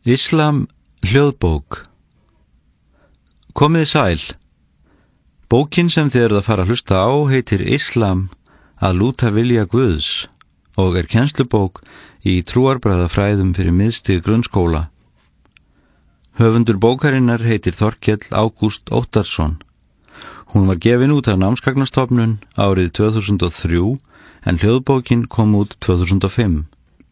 Islam hljóðbók. Komiði sæl. Bókin sem þið eruð að fara að hlusta á heitir Islam að lúta vilja Guðs og kennslubók í trúarbragðafræðum fyrir miðstig grunnskóla. Höfundur bókarinnar heitir Þorkell Ágúst Óttarsson. Hún var gefin út af Námsgagnastofnun árið 2003 en hljóðbókin kom út 2005.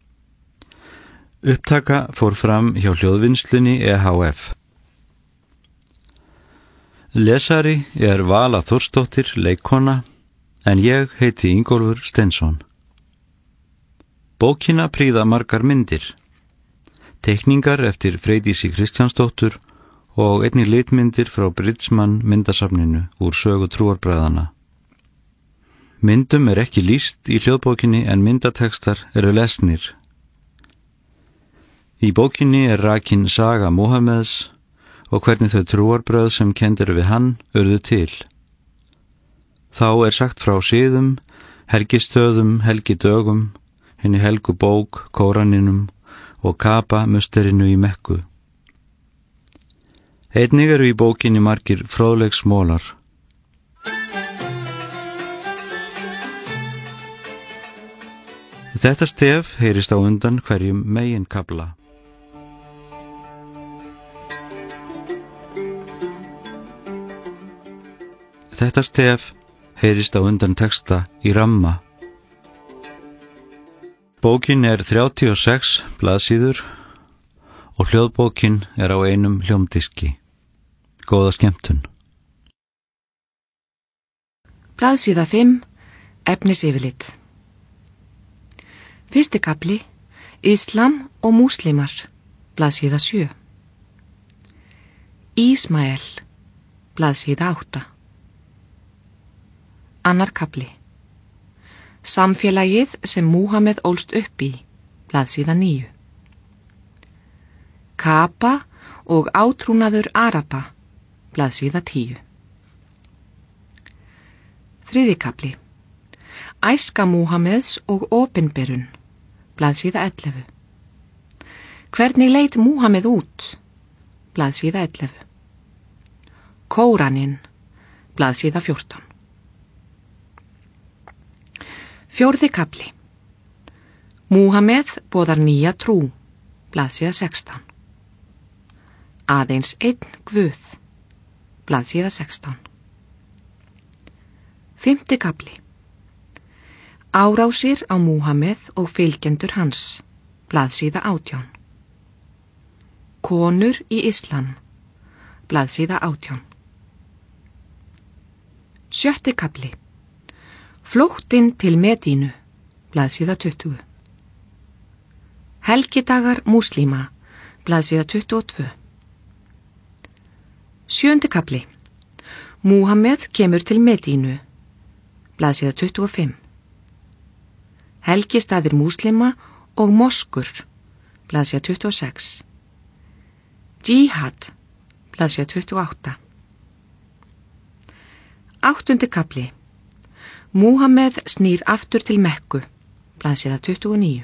Upptaka fór fram hjá hljóðvinnslunni EHF. Lesari Vala Þórsdóttir, leikkona, en ég heiti Ingólfur Steinsson. Bókina prýða margar myndir, teikningar eftir Freydísi Kristjánsdóttur og einnig litmyndir frá Bridgeman myndasafninu úr sögu trúarbragðanna. Myndum ekki lýst í hljóðbókinni en myndatekstar eru lesnir. Í bókinni rakin saga Múhameðs og hvernig þau trúarbrögð sem kennd eru við hann urðu til. Þá sagt frá siðum, helgistöðum, helgidögum, hinni helgu bók, Kóraninum og Kaba-musterinu í Mekku. Einnig eru í bókinni margir fróðleiksmólar. Þetta stef heyrist á undan hverjum meginkafla. Þetta stef heyrist á undan texta í ramma. Bókin 36 blaðsíður og hljóðbókin á einum hljómdiski. Góða skemmtun. Blaðsíða 5, efnisyfirlit. Fyrsti kafli, Islam og múslimar, blaðsíða 7. Ísmael, blaðsíða 8. Annar kafli, Samfélagið sem Múhameð ólst upp í, blaðsíða 9. Kaba og átrúnaður Araba, blaðsíða 10. Þriðji kafli, Æska Múhameðs og opinberun, blaðsíða 11. Hvernig leit Múhameð út, blaðsíða 11. Kóraninn, blaðsíða 14. Fjórði kafli, Múhameð boðar nýja trú, blaðsíða 16. Aðeins einn Guð, blaðsíða 16. Fimmti kafli, Árásir á Múhameð og fylgjendur hans, blaðsíða 18. Konur í Islam, blaðsíða 18. Sjötti kafli, Flóttinn til Medínu, blaðsíða 20. Helgidagar múslíma, blaðsíða 22. Sjöundi kafli, Múhameð kemur til Medínu, blaðsíða 25. Helgistaðir múslima og moskur, blaðsíða 26. Jihad, blaðsíða 28. Áttundi kafli, Múhameð snýr aftur til Mekku, blaðsíða 29.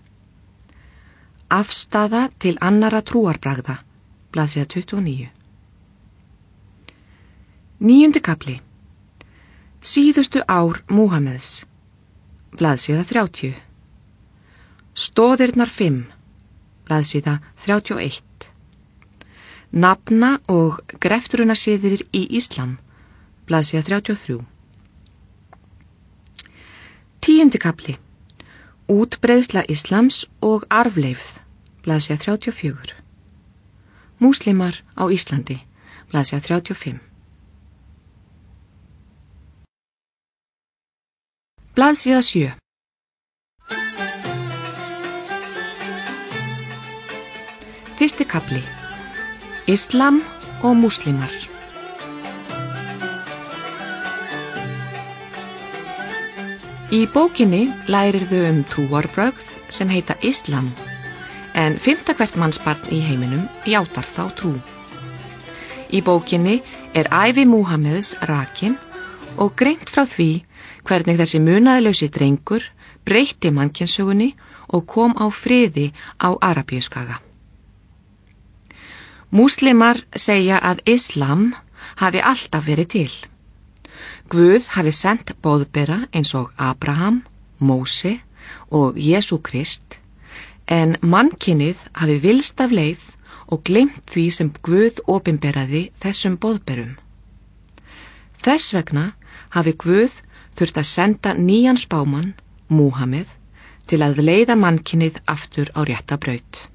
Afstaða til annara trúarbragða, blaðsíða 29. Níundi kafli, Síðustu ár Múhameðs, blaðsíða 30. Stoðirnar 5, blaðsíða 31. Nafna- og greftrunarsiðir í Islam, blaðsíða 33. Tíundi kafli, Útbreiðsla Islams og arfleifð, blaðsíða 34. Múslimar á Íslandi, blaðsíða 35. Blaðsíða 7. Fyrsti kafli, Islam og múslimar. Í bókinni lærirðu trúarbrögð sem heita Islam, en 5. hvert mannsbarn í heiminum játar þá trú. Í bókinni ævi Múhameðs rakin og greint frá því hvernig þessi munaðarlausi drengur breytti mannkynssögunni og kom á friði á Arabíuskaga. Múslimar segja að Islam hafi alltaf verið til. Guð hafi sendt boðbera eins og Abraham, Móse og Jesú Krist, en mannkynið hafi vilst af leið og gleymt því sem Guð opinberaði þessum boðberum. Þess vegna hafi Guð þurft að senda nýjan spámann, Múhameð, til að leiða mannkynið aftur á rétta braut.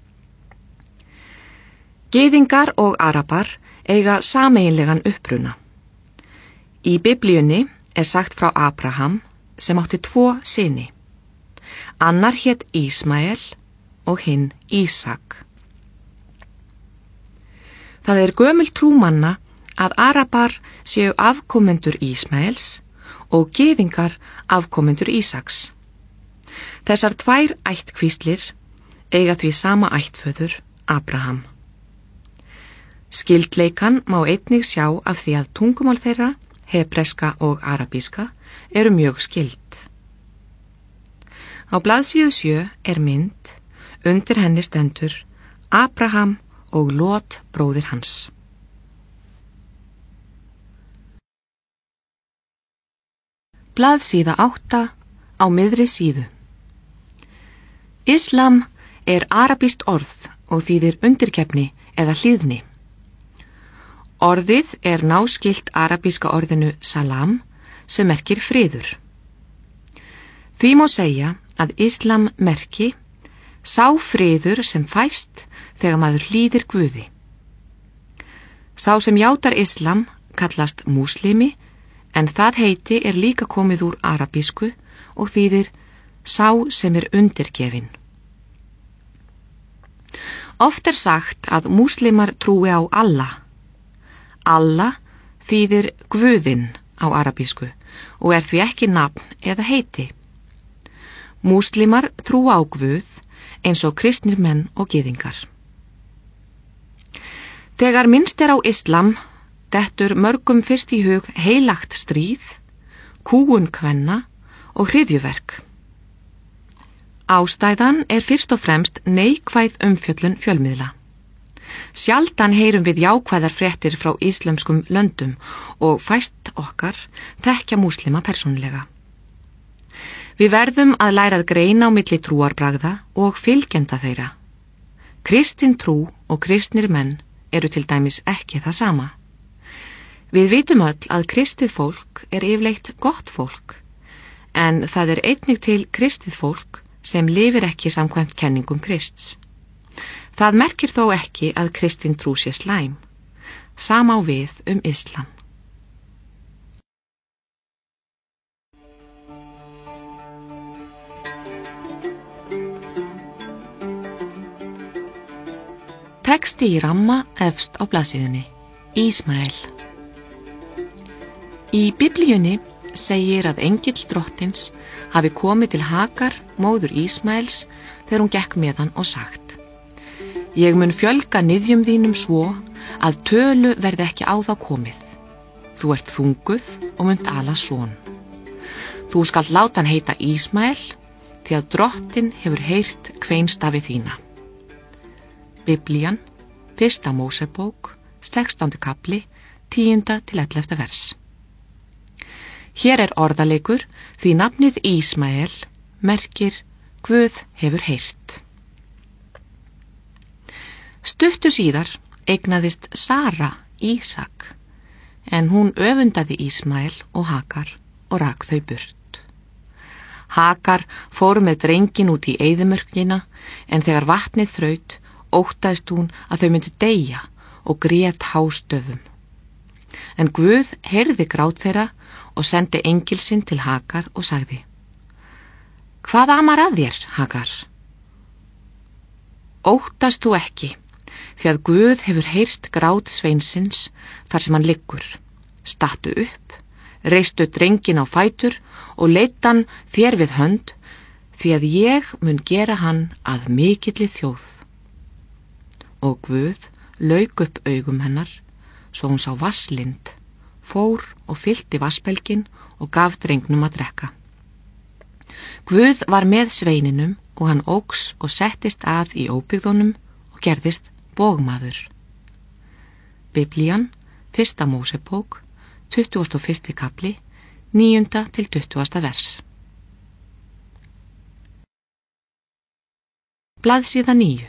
Gyðingar og Arabar eiga sameiginlegan uppruna. Í Biblíunni er sagt frá Abraham sem átti 2 syni. Annar hét Ísmael og hinn Ísak. Það er gömul trú manna að Arabar séu afkomendur Ísmaels og gyðingar afkomendur Ísaks. Þessar 2 ættkvíslir eiga því sama ættföður, Abraham. Skyldleikan má einnig sjá af því að tungumál þeirra, hebreska og arabíska, eru mjög skyld. Á blaðsíðu 7 er mynd, undir henni stendur Abraham og Lot bróðir hans. Blaðsíða 8 á miðri síðu. Islam er arabískt orð og þýðir undirgefni eða hlýðni. Orðið er náskylt arabíska orðinu salam sem merkir friður. Því má segja að Islam merki sá friður sem fæst þegar maður hlýðir Guði. Sá sem játar Islam kallast múslimi, en það heiti er líka komið úr arabísku og þýðir sá sem er undirgefin. Oft er sagt að múslimar trúi á Allah. Allah þýðir Guðinn á arabísku og er því ekki nafn eða heiti. Múslimar trúa á Guð eins og kristnir menn og gyðingar. Þegar minnst er á Islam, dettur mörgum fyrst í hug heilagt stríð, kúgun kvenna og hryðjuverk. Ástæðan er fyrst og fremst neikvæð umfjöllun fjölmiðla. Sjaldan heyrum við jákvæðar fréttir frá íslömskum löndum og fæst okkar þekkja múslima persónulega. Við verðum að læra að greina á milli trúarbragða og fylgjenda þeirra. Kristin trú og kristnir menn eru til dæmis ekki það sama. Við vitum öll að kristið fólk er yfirleitt gott fólk, en það er einnig til kristið fólk sem lifir ekki samkvæmt kenningum Krists. Það merkir þó ekki að kristin trú sé slæm. Sama á við Islam. Texti í ramma efst á blaðsíðunni. Ísmael. Í Biblíunni segir að engill drottins hafi komið til Hagar, móður Ísmaels, þegar hún gekk með hann og sagt: Ég mun fjölga niðjum þínum svo að tölu verði ekki á þá komið. Þú ert þunguð og munt ala son. Þú skalt láta hann heita Ísmael, því að drottin hefur heyrt kveinstafi þína. Biblían, 1. Mósebók, 16. kapli, 10. til 11. vers. Hér er orðaleikur því nafnið Ísmael merkir Guð hefur heyrt. Stuttu síðar eignaðist Sara Ísak, en hún öfundaði Ísmael og Hagar og rak þau burt. Hagar fór með drengin út í eyðimörkina, en þegar vatnið þraut, óttaðist hún að þau myndi deyja og grét hástöfum. En Guð heyrði grát þeirra og sendi engil sinn til Hagar og sagði: Hvað amar að þér, Hagar? Óttast þú ekki, því að Guð hefur heyrt grát sveinsins þar sem hann liggur. Stattu upp, reistu drengin á fætur og leiddu hann þér við hönd, því að ég mun gera hann að mikilli þjóð. Og Guð lauk upp augum hennar, svo hún sá vasslind, fór og fyllti vassbelginn og gaf drengnum að drekka. Guð var með sveininum og hann óx og settist að í óbyggðunum og gerðist bogmaður. Biblían, 1. Mósebók, 21. kapli, 9. til 20. vers. Blaðsíða 9.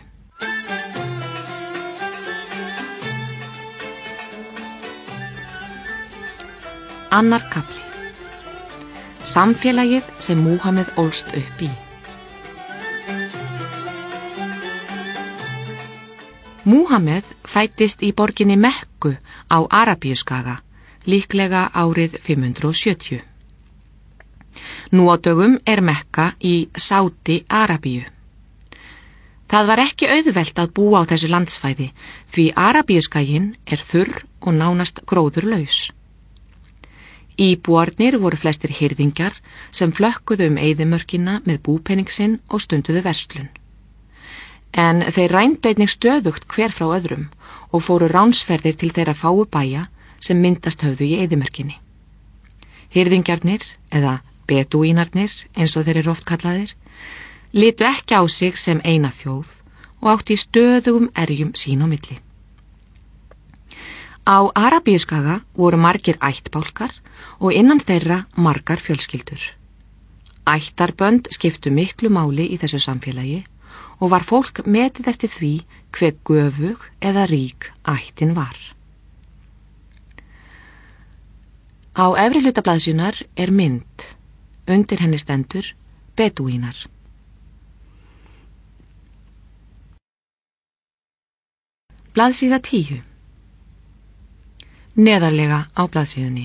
Annar kapli. Samfélagið sem Múhameð ólst upp í. Múhameð fæddist í borginni Mekku á Arabíuskaga, líklega árið 570. Nú á dögum er Mekka í Sádi Arabíu. Það var ekki auðvelt að búa á þessu landsvæði því Arabíuskaginn er þurr og nánast gróðurlaus. Íbúarnir voru flestir hirðingjar sem flökkuðu eyðimörkina með búpening sinn og stunduðu verslun. En þeir rændu einnig stöðugt hver frá öðrum og fóru ránsferðir til þeirra fáu bæja sem myndast höfðu í eyðimörkinni. Hirðingjarnir, eða bedúínarnir eins og þeir eru oft kallaðir, litu ekki á sig sem eina þjóð og átti í stöðugum erjum sín á milli. Á Arabíuskaga voru margir ættbálkar og innan þeirra margar fjölskyldur. Ættarbönd skiptu miklu máli í þessu samfélagi og var fólk metið eftir því hve göfug eða rík ættin var. Á efri hluta blaðsíðunnar er mynd. Undir henni stendur bedúínar. Blaðsíða 10. Neðarlega á blaðsíðunni.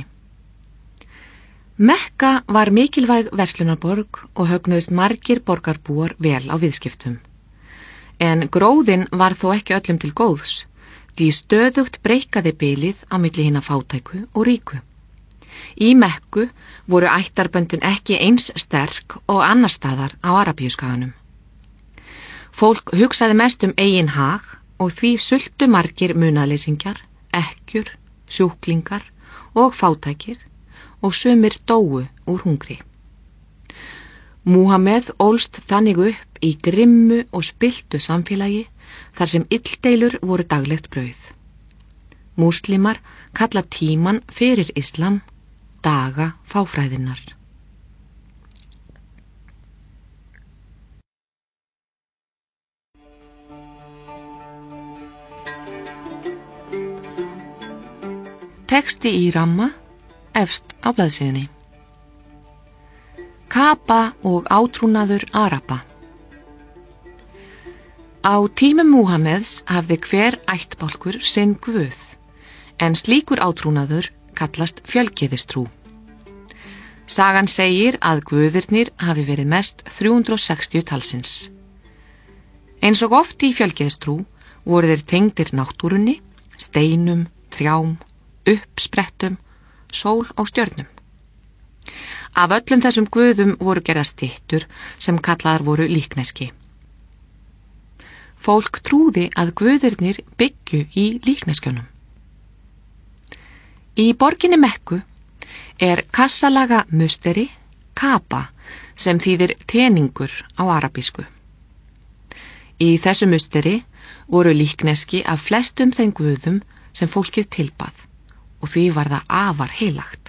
Mekka var mikilvæg verslunarborg og högnuðust margir borgarbúar vel á viðskiptum. En gróðinn var þó ekki öllum til góðs, því stöðugt breikkaði bilið á milli hinna fátæku og ríku. Í Mekku voru ættarböndin ekki eins sterk og annar staðar á Arabíuskaganum. Fólk hugsaði mest eigin hag og því sultu margir munaðleysingjar, ekkjur, sjúklingar og fátækir og sumir dóu úr hungri. Múhameð ólst þannig upp í grimmu og spilltu samfélagi þar sem illdeilur voru daglegt brauð. Múslimar kalla tíman fyrir islam daga fáfræðinnar. Texti í ramma efst á blaðsíðunni. Kaba og átrúnaður Araba. Á tímum Múhameðs hafði hver ættbálkur sinn guð, en slíkur átrúnaður kallast fjölgyðistrú. Sagan segir að guðirnir hafi verið mest 360 talsins. Eins og oft í fjölgyðistrú voru þeir tengdir náttúrunni, steinum, trjám, uppsprettum, sól og stjörnum. Af öllum þessum guðum voru gerðar styttur sem kallaðar voru líkneski. Fólk trúði að guðirnir byggju í líkneskjunum. Í borginni Mekku er kassalaga musteri, kaba, sem þýðir teningur á arabísku. Í þessu musteri voru líkneski af flestum þeim guðum sem fólkið tilbað og því var það afar heilagt.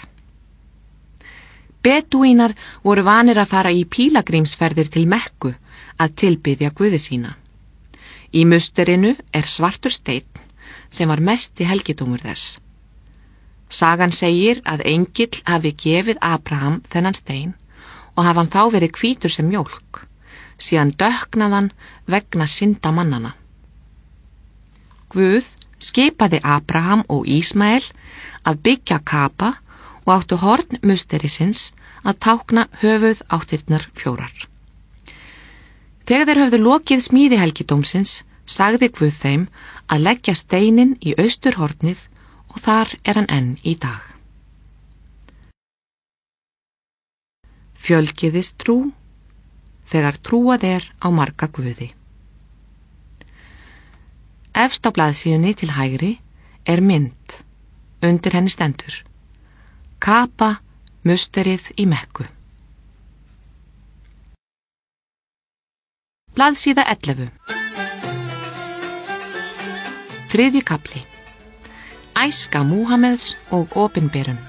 Bedúínar voru vanir að fara í pílagrímsferðir til Mekku að tilbiðja guði sína. Í musterinu er svartur steinn sem var mesti helgidómur þess. Sagan segir að engill hafi gefið Abraham þennan stein og hafa hann þá verið hvítur sem mjólk, síðan dökknaðan vegna synda mannana. Guð skipaði Abraham og Ísmael að byggja Kaba og áttu horn musterisins að tákna höfuð áttirnar 4. Þegar þeir höfðu lokið smíði helgidómsins, sagði Guð þeim að leggja steinin í austurhornið og þar er hann enn í dag. Fjölgyðistrú, þegar trúað er á marga guði. Efst á blaðsíðunni til hægri er mynd. Undir henni stendur Kaba, musterið í Mekku. Blaðsíða 11. 3. kapli. æska Múhameðs og opinberun.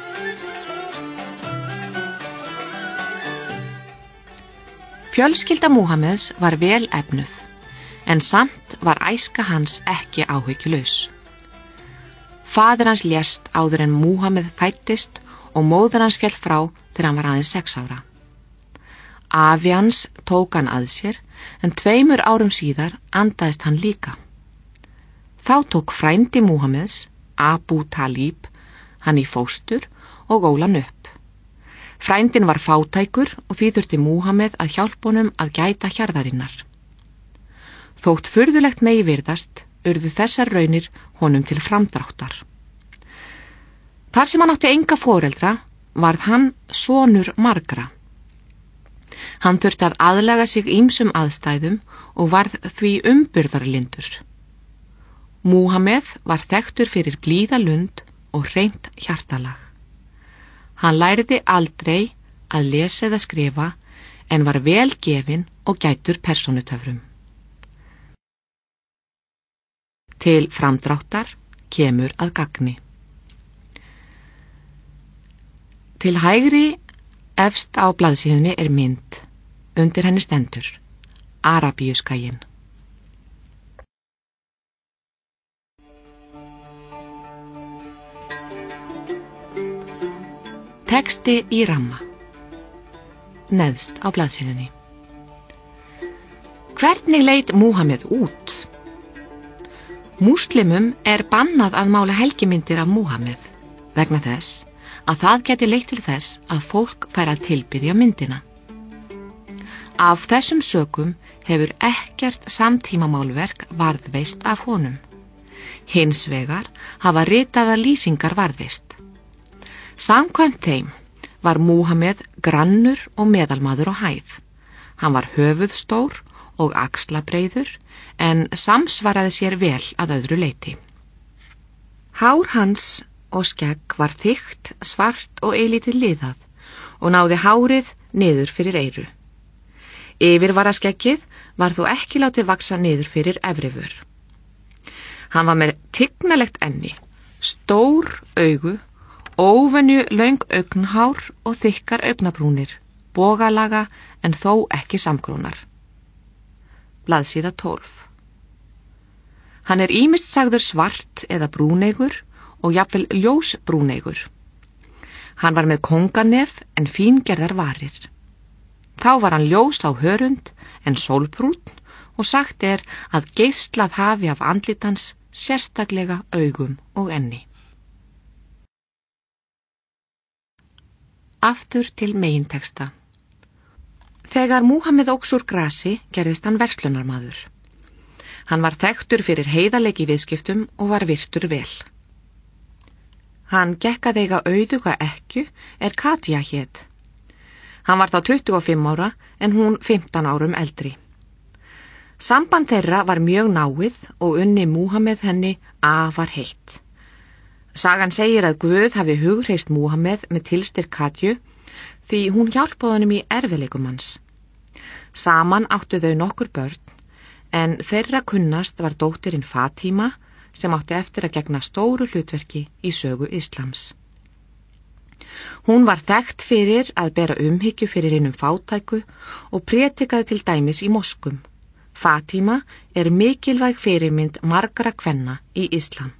Fjölskylda Múhameðs var vel efnuð, en samt var æska hans ekki áhyggjulaus. Faðir hans lést áður en Múhameð fæddist og móðir hans féll frá þegar hann var aðeins 6 ára. Afi hans tók hann að sér, en 2 árum síðar andaðist hann líka. Þá tók frændi Múhameðs, Abu Talib, hann í fóstur og ól hann upp. Frændin var fátækur og því þurfti Múhameð að hjálpa honum að gæta hjarðarinnar. Þótt furðulegt megi virðast, urðu þessar raunir honum til framdráttar. Þar sem hann átti enga foreldra, varð hann sonur margra. Hann þurfti að aðlaga sig ýmsum aðstæðum og varð því umburðarlyndur. Múhameð var þekktur fyrir blíða lund og hreint hjartalag. Hann lærði aldrei að lesa eða skrifa en var vel gefinn og gætur persónutöfrum. Til framdráttar kemur að gagni. Til hægri efst á blaðsíðunni er mynd. Undir henni stendur Arabíuskaginn. Texti í ramma. Neðst á blaðsíðunni. Hvernig leit Múhameð út? Múslimum er bannað að mála helgimyndir af Múhameð vegna þess að það geti leitt til þess að fólk fær að tilbiðja myndina. Af þessum sökum hefur ekkert samtímamálverk varðveist af honum. Hins vegar hafa ritaðar lýsingar varðveist. Samkvæmt þeim var Múhameð grannur og meðalmaður á hæð. Hann var höfuðstór og axlabreiður en samsvaraði sér vel að öðru leyti. Hár hans og skegg var þykkt, svart og eilítið liðað og náði hárið niður fyrir eyru. Yfirvaraskeggið var þó ekki látið vaksa niður fyrir efrivör. Hann var með tignalegt enni, stór augu, óvenju löng augnhár og þykkar augnabrúnir, bogalaga en þó ekki samgrónar. Blaðsíða 12. Hann er ýmist sagður svart eða brúneigur og jafnvel ljósbrúneigur. Hann var með kónganef en fíngerðar varir. Þá var hann ljós á hörund en sólbrún og sagt er að geislað hafi af andlitans sérstaklega augum og enni. Aftur til megintexta. Þegar Múhameð óx úr grasi gerðist hann verslunarmaður. Hann var þekktur fyrir heiðarleiki í viðskiptum og var virtur vel. Hann gekk að eiga auðuga ekkju Katja hét. Hann var þá 25 ára en hún 15 árum eldri. Samband þeirra var mjög náið og unni Múhameð henni afar heitt. Sagan segir að Guð hafi hugreist Múhameð með tilstyrk Katju því hún hjálpaði honum í erfiðleikum hans. Saman áttu þau nokkur börn en þeirra kunnast var dóttirinn Fatíma sem átti eftir að gegna stóru hlutverki í sögu Íslams. Hún var þekkt fyrir að bera umhyggju fyrir hinum fátæku og prétikaði til dæmis í moskum. Fatíma er mikilvæg fyrirmynd margra kvenna í Íslam.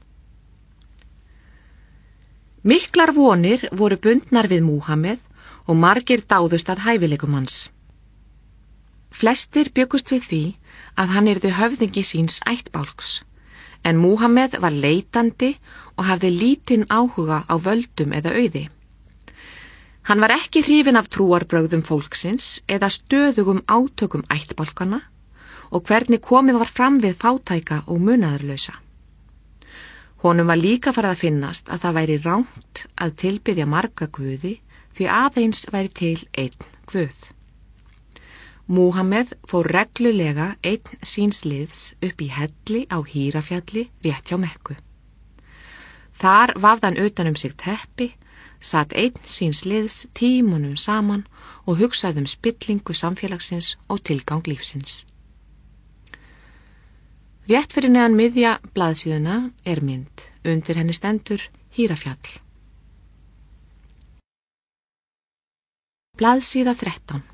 Miklar vonir voru bundnar við Múhameð og margir dáðust að hæfileikum hans. Flestir bjuggust við því að hann yrði höfðingi síns ættbálks, en Múhameð var leitandi og hafði lítinn áhuga á völdum eða auði. Hann var ekki hrifinn af trúarbrögðum fólksins eða stöðugum átökum ættbálkana og hvernig komið var fram við fátæka og munaðarlausa. Honum var líka farið að finnast að það væri rangt að tilbiðja marga guði því aðeins væri til einn guð. Múhameð fór reglulega einn síns liðs upp í helli á Hírafjalli rétt hjá Mekku. Þar vafði hann utan sig teppi, satt einn síns liðs tímunum saman og hugsaði spillingu samfélagsins og tilgang lífsins. Rétt fyrir neðan miðja blaðsíðuna er mynd undir henni stendur Hírafjall. Blaðsíða 13.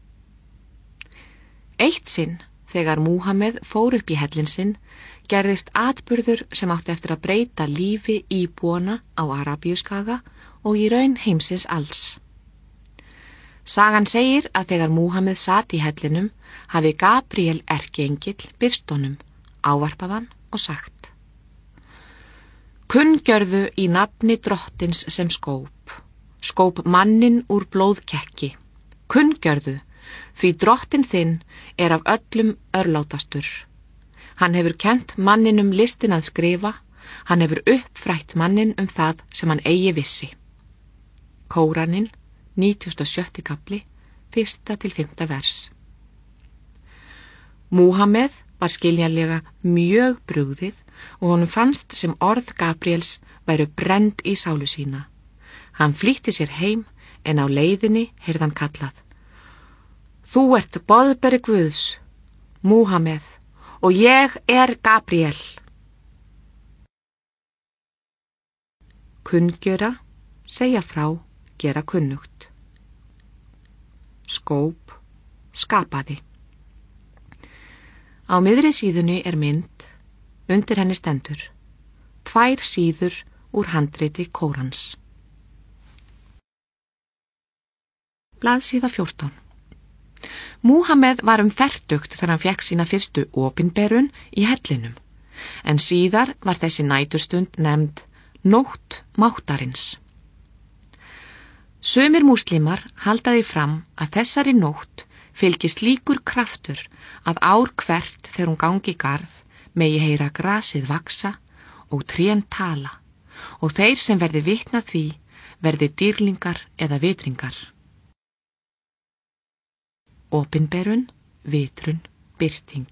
Eitt sinn, þegar Múhameð fór upp í hellinn sinn, gerðist atburður sem átti eftir að breyta lífi íbúana á Arabíuskaga og í raun heimsins alls. Sagan segir að þegar Múhameð sat í hellinum hafi Gabríel erkiengill birst honum, ávarpað hann og sagt: Kunngjörðu í nafni drottins sem skóp mannin úr blóðkekki. Kunngjörðu, því drottin þinn af öllum örlátastur. Hann hefur kennt manninum listin að skrifa, hann hefur uppfrætt mannin það sem hann eigi vissi. Kóraninn, 97. kapli, 1. til 5. vers. Múhameð var skiljanlega mjög brugðið og honum fannst sem orð Gabríels væru brennd í sálu sína. Hann flýtti sér heim en á leiðinni heyrði hann kallað: Þú ert boðberi Guðs, Múhameð, og ég Gabríel. Kunngjöra, segja frá, gera kunnugt. Skóp, skapaði. Á miðri síðunni mynd, undir henni stendur 2 síður úr handriti Kórans. Blaðsíða 14. Múhameð var fertugt þegar hann fékk sína fyrstu opinberun í hellinum, en síðar var þessi næturstund nefnd Nótt máttarins. Sumir múslimar halda því fram að þessari nótt fylgi slíkur kraftur að ár hvert þegar hún gangi í garð megi heyra grasið vaksa og trén tala, og þeir sem verði vitna því verði dýrlingar eða vitringar. Opinberun, vitrun, birting.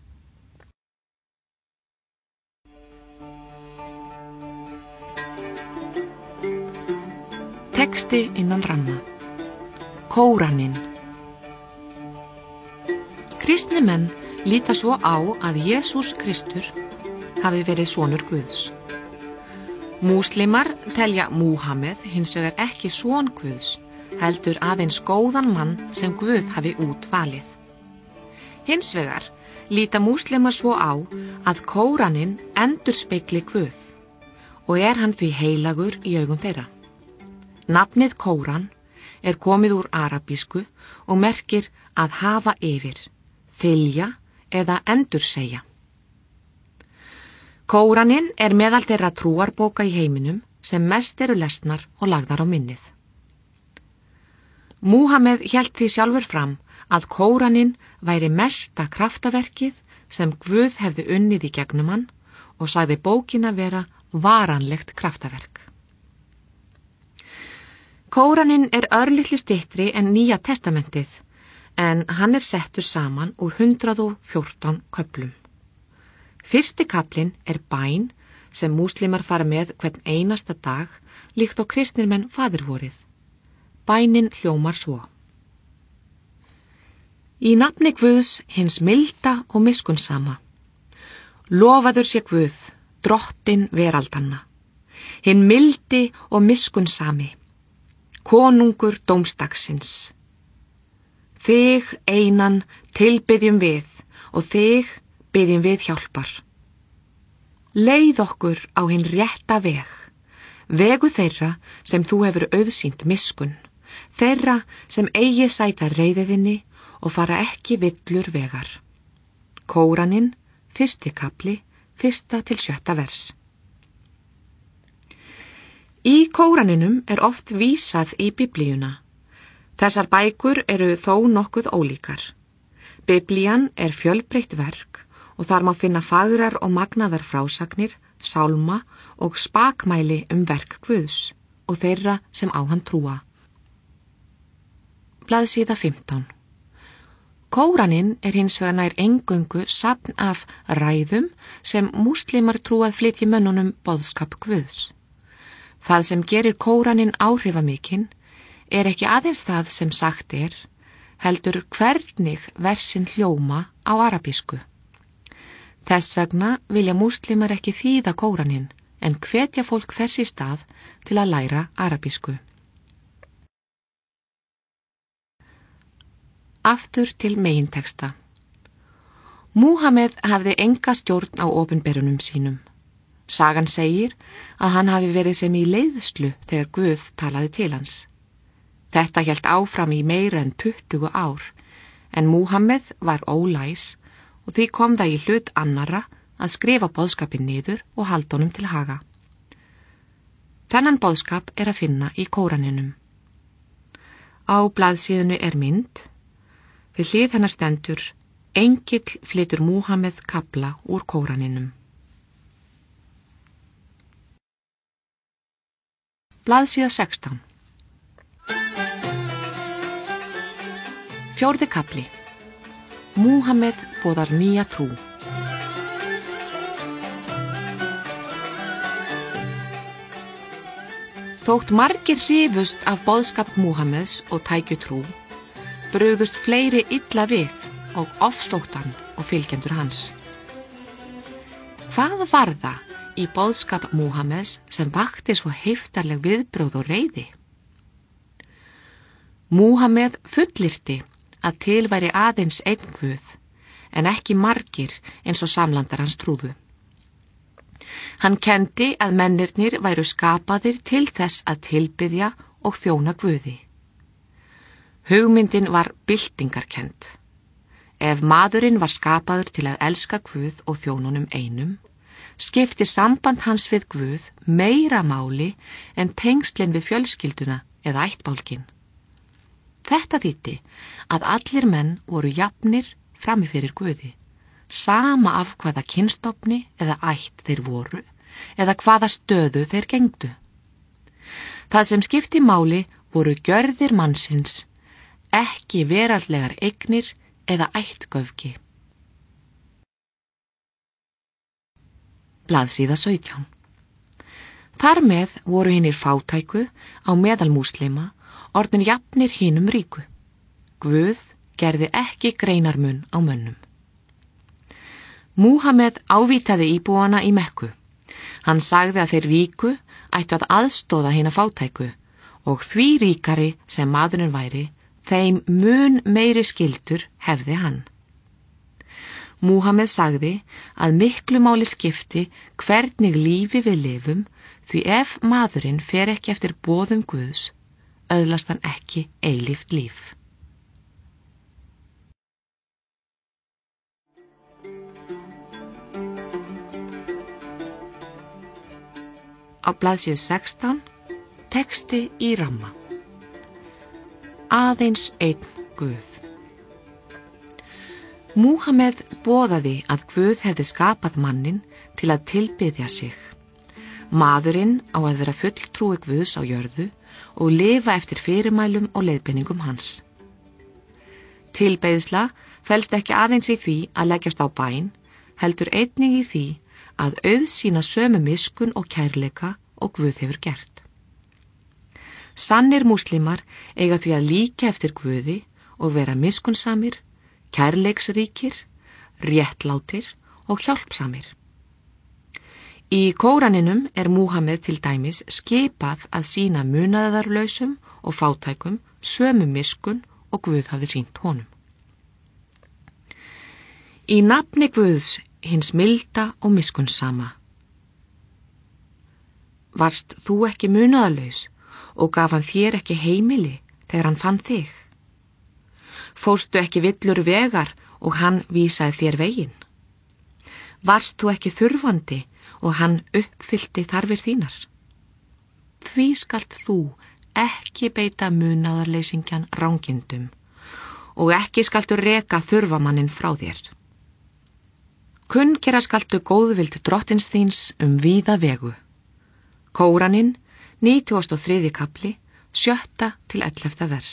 Texti innan ramma. Kóraninn. Kristni menn líta svo á að Jesús Kristur hafi verið sonur Guðs. Múslimar telja Múhameð hins vegar ekki son Guðs, heldur aðeins góðan mann sem Guð hafi útvalið. Hins vegar líta múslimar svo á að Kóraninn endurspegli Guð og hann því heilagur í augum þeirra. Nafnið Kóran komið úr arabísku og merkir að hafa yfir, þylja eða endursegja. Kóraninn meðal þeirra trúarbóka í heiminum sem mest eru lesnar og lagðar á minnið. Múhameð hélt því sjálfur fram að Kóraninn væri mesta kraftaverkið sem Guð hefði unnið í gegnum hann og sagði bókina vera varanlegt kraftaverk. Kóraninn örlitlu styttri en Nýja testamentið, en hann settur saman úr 114 köflum. Fyrsti kaflinn bæn sem múslimar fara með hvern einasta dag, líkt og kristnir menn faðirvorið. Bænin hljómar svo: Í nafni Guðs hins milda og miskunnsama. Lofaður sé Guð, drottin veraldanna, hinn mildi og miskunnsami, konungur dómsdagsins. Þig einan tilbiðjum við og þig biðjum við hjálpar. Leið okkur á hinn rétta veg, vegu þeirra sem þú hefur auðsýnt miskunn, þeirra sem eigi sæta reiðiðinni og fara ekki villur vegar. Kóraninn, 1. kapli, 1. til 7. vers. Í Kóraninum oft vísað í Biblíuna. Þessar bækur þó nokkuð ólíkar. Biblían fjölbreytt verk og þar má finna fagrar og magnaðar frásagnir, sálma og spakmæli verk Guðs og þeirra sem á hann trúa. Blaðsíða 15. Kóraninn hins vegar nær eingöngu safn af ræðum sem múslimar trúað flytji mönnunum boðskap Guðs. Það sem gerir Kóraninn áhrifamikinn ekki aðeins það sem sagt heldur hvernig versin hljóma á arabísku. Þess vegna vilja múslimar ekki þýða Kóraninn, en hvetja fólk þess í stað til að læra arabísku. Aftur til meginteksta. Múhameð hafði enga stjórn á opinberunum sínum. Sagan segir að hann hafi verið sem í leiðslu þegar Guð talaði til hans. Þetta hélt áfram í meira en 20 ár, en Múhameð var ólæs og því kom það í hlut annarra að skrifa boðskapinn niður og halda honum til haga. Þennan boðskap er að finna í Kóraninum. Á blaðsíðunni er mynd. Við hlið hennar stendur: Engill flytur Múhameð kafla úr Kóraninum. Blaðsíða 16. 4. kafli. Múhameð boðar nýja trú. Þótt margir hrifust af boðskap Múhameðs og tækju trú, brugðust fleiri illa við og ofsóttan og fylgjendur hans. Hvað var það í boðskap Múhameðs sem vakti svo heiftarleg viðbrögð og reiði? Múhameð fullyrti að til væri aðeins einn Guð, en ekki margir eins og samlandar hans trúðu. Hann kenndi að mennirnir væru skapaðir til þess að tilbiðja og þjóna Guði. Hugmyndin var byltingarkennd. Ef maðurinn var skapaður til að elska Guð og þjónunum einum, skipti samband hans við Guð meira máli en tengslin við fjölskylduna eða ættbálkin. Þetta þýddi að allir menn voru jafnir frammi fyrir Guði, sama af hvaða kynstofni eða ætt þeir voru eða hvaða stöðu þeir gegndu. Það sem skipti máli voru gjörðir mannsins, ekki veraldlegar eignir eða ættgöfgi. Blaðsíða 17. Þar með voru hinir fátæku á meðal múslima orðnir jafnir hinum ríku. Guð gerði ekki greinarmun á mönnum. Múhameð ávítaði íbúana í Mekku. Hann sagði að þeir ríku ættu að aðstoða hina fátæku og því ríkari sem maðurinn væri, þeim mun meiri skyldur hefði hann. Múhameð sagði að miklu máli skipti hvernig lífi við lifum, því ef maðurinn fer ekki eftir boðum Guðs, öðlast hann ekki eilíft líf. Á blaðsíðu 16, texti í ramma. Aðeins einn Guð. Múhameð boðaði að Guð hefði skapað mannin til að tilbiðja sig. Maðurinn á að vera fulltrúi Guðs á jörðu og lifa eftir fyrirmælum og leiðbeiningum hans. Tilbeiðsla felst ekki aðeins í því að leggjast á bæn, heldur einnig í því að auðsýna sömu miskun og kærleika og Guð hefur gert. Sannir múslimar eiga því að líka eftir Guði og vera miskunnsamir, kærleiksríkir, réttlátir og hjálpsamir. Í Kóraninum er Múhameð til dæmis skipað að sýna munaðarlausum og fátækum sömu miskun og Guð hafði sýnt honum. Í nafni Guðs hins milda og miskunnsama. Varst þú ekki munaðarlaus og gaf hann þér ekki heimili þegar hann fann þig? Fórstu ekki villur vegar og hann vísaði þér veginn? Varst þú ekki þurfandi og hann uppfyllti þarfir þínar? Því skalt þú ekki beita munaðarleysingjan rangindum og ekki skaltu reka þurfamannin frá þér. Kunngera skaltu góðvild drottins þíns víða vegu. Kóraninn, 93. kafli, 7. til 11. vers.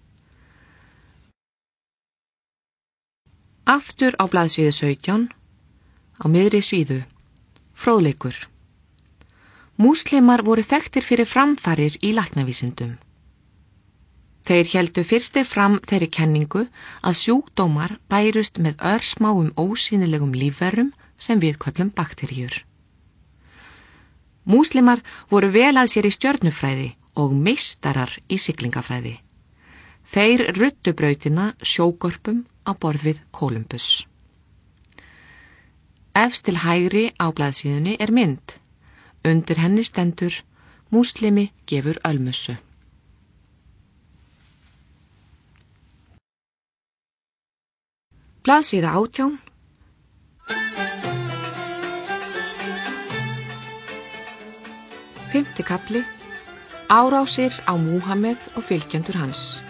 Aftur á blaðsíðu 17, á miðri síðu, fróðleikur. Múslimar voru þekktir fyrir framfarir í læknavísindum. Þeir héldu fyrstir fram þeirri kenningu að sjúkdómar bærust með örsmáum ósýnilegum lífverum sem við köllum bakteríur. Múslimar voru vel að sér í stjörnufræði og meistarar í siglingafræði. Þeir ruddu brautina sjógörpum á borð við Kólumbus. Efst til hægri á blaðsíðunni er mynd. Undir henni stendur: Múslimi gefur ölmusu. Blaðsíða 18. Fimmti kafli. Árásir á Múhameð og fylgjendur hans.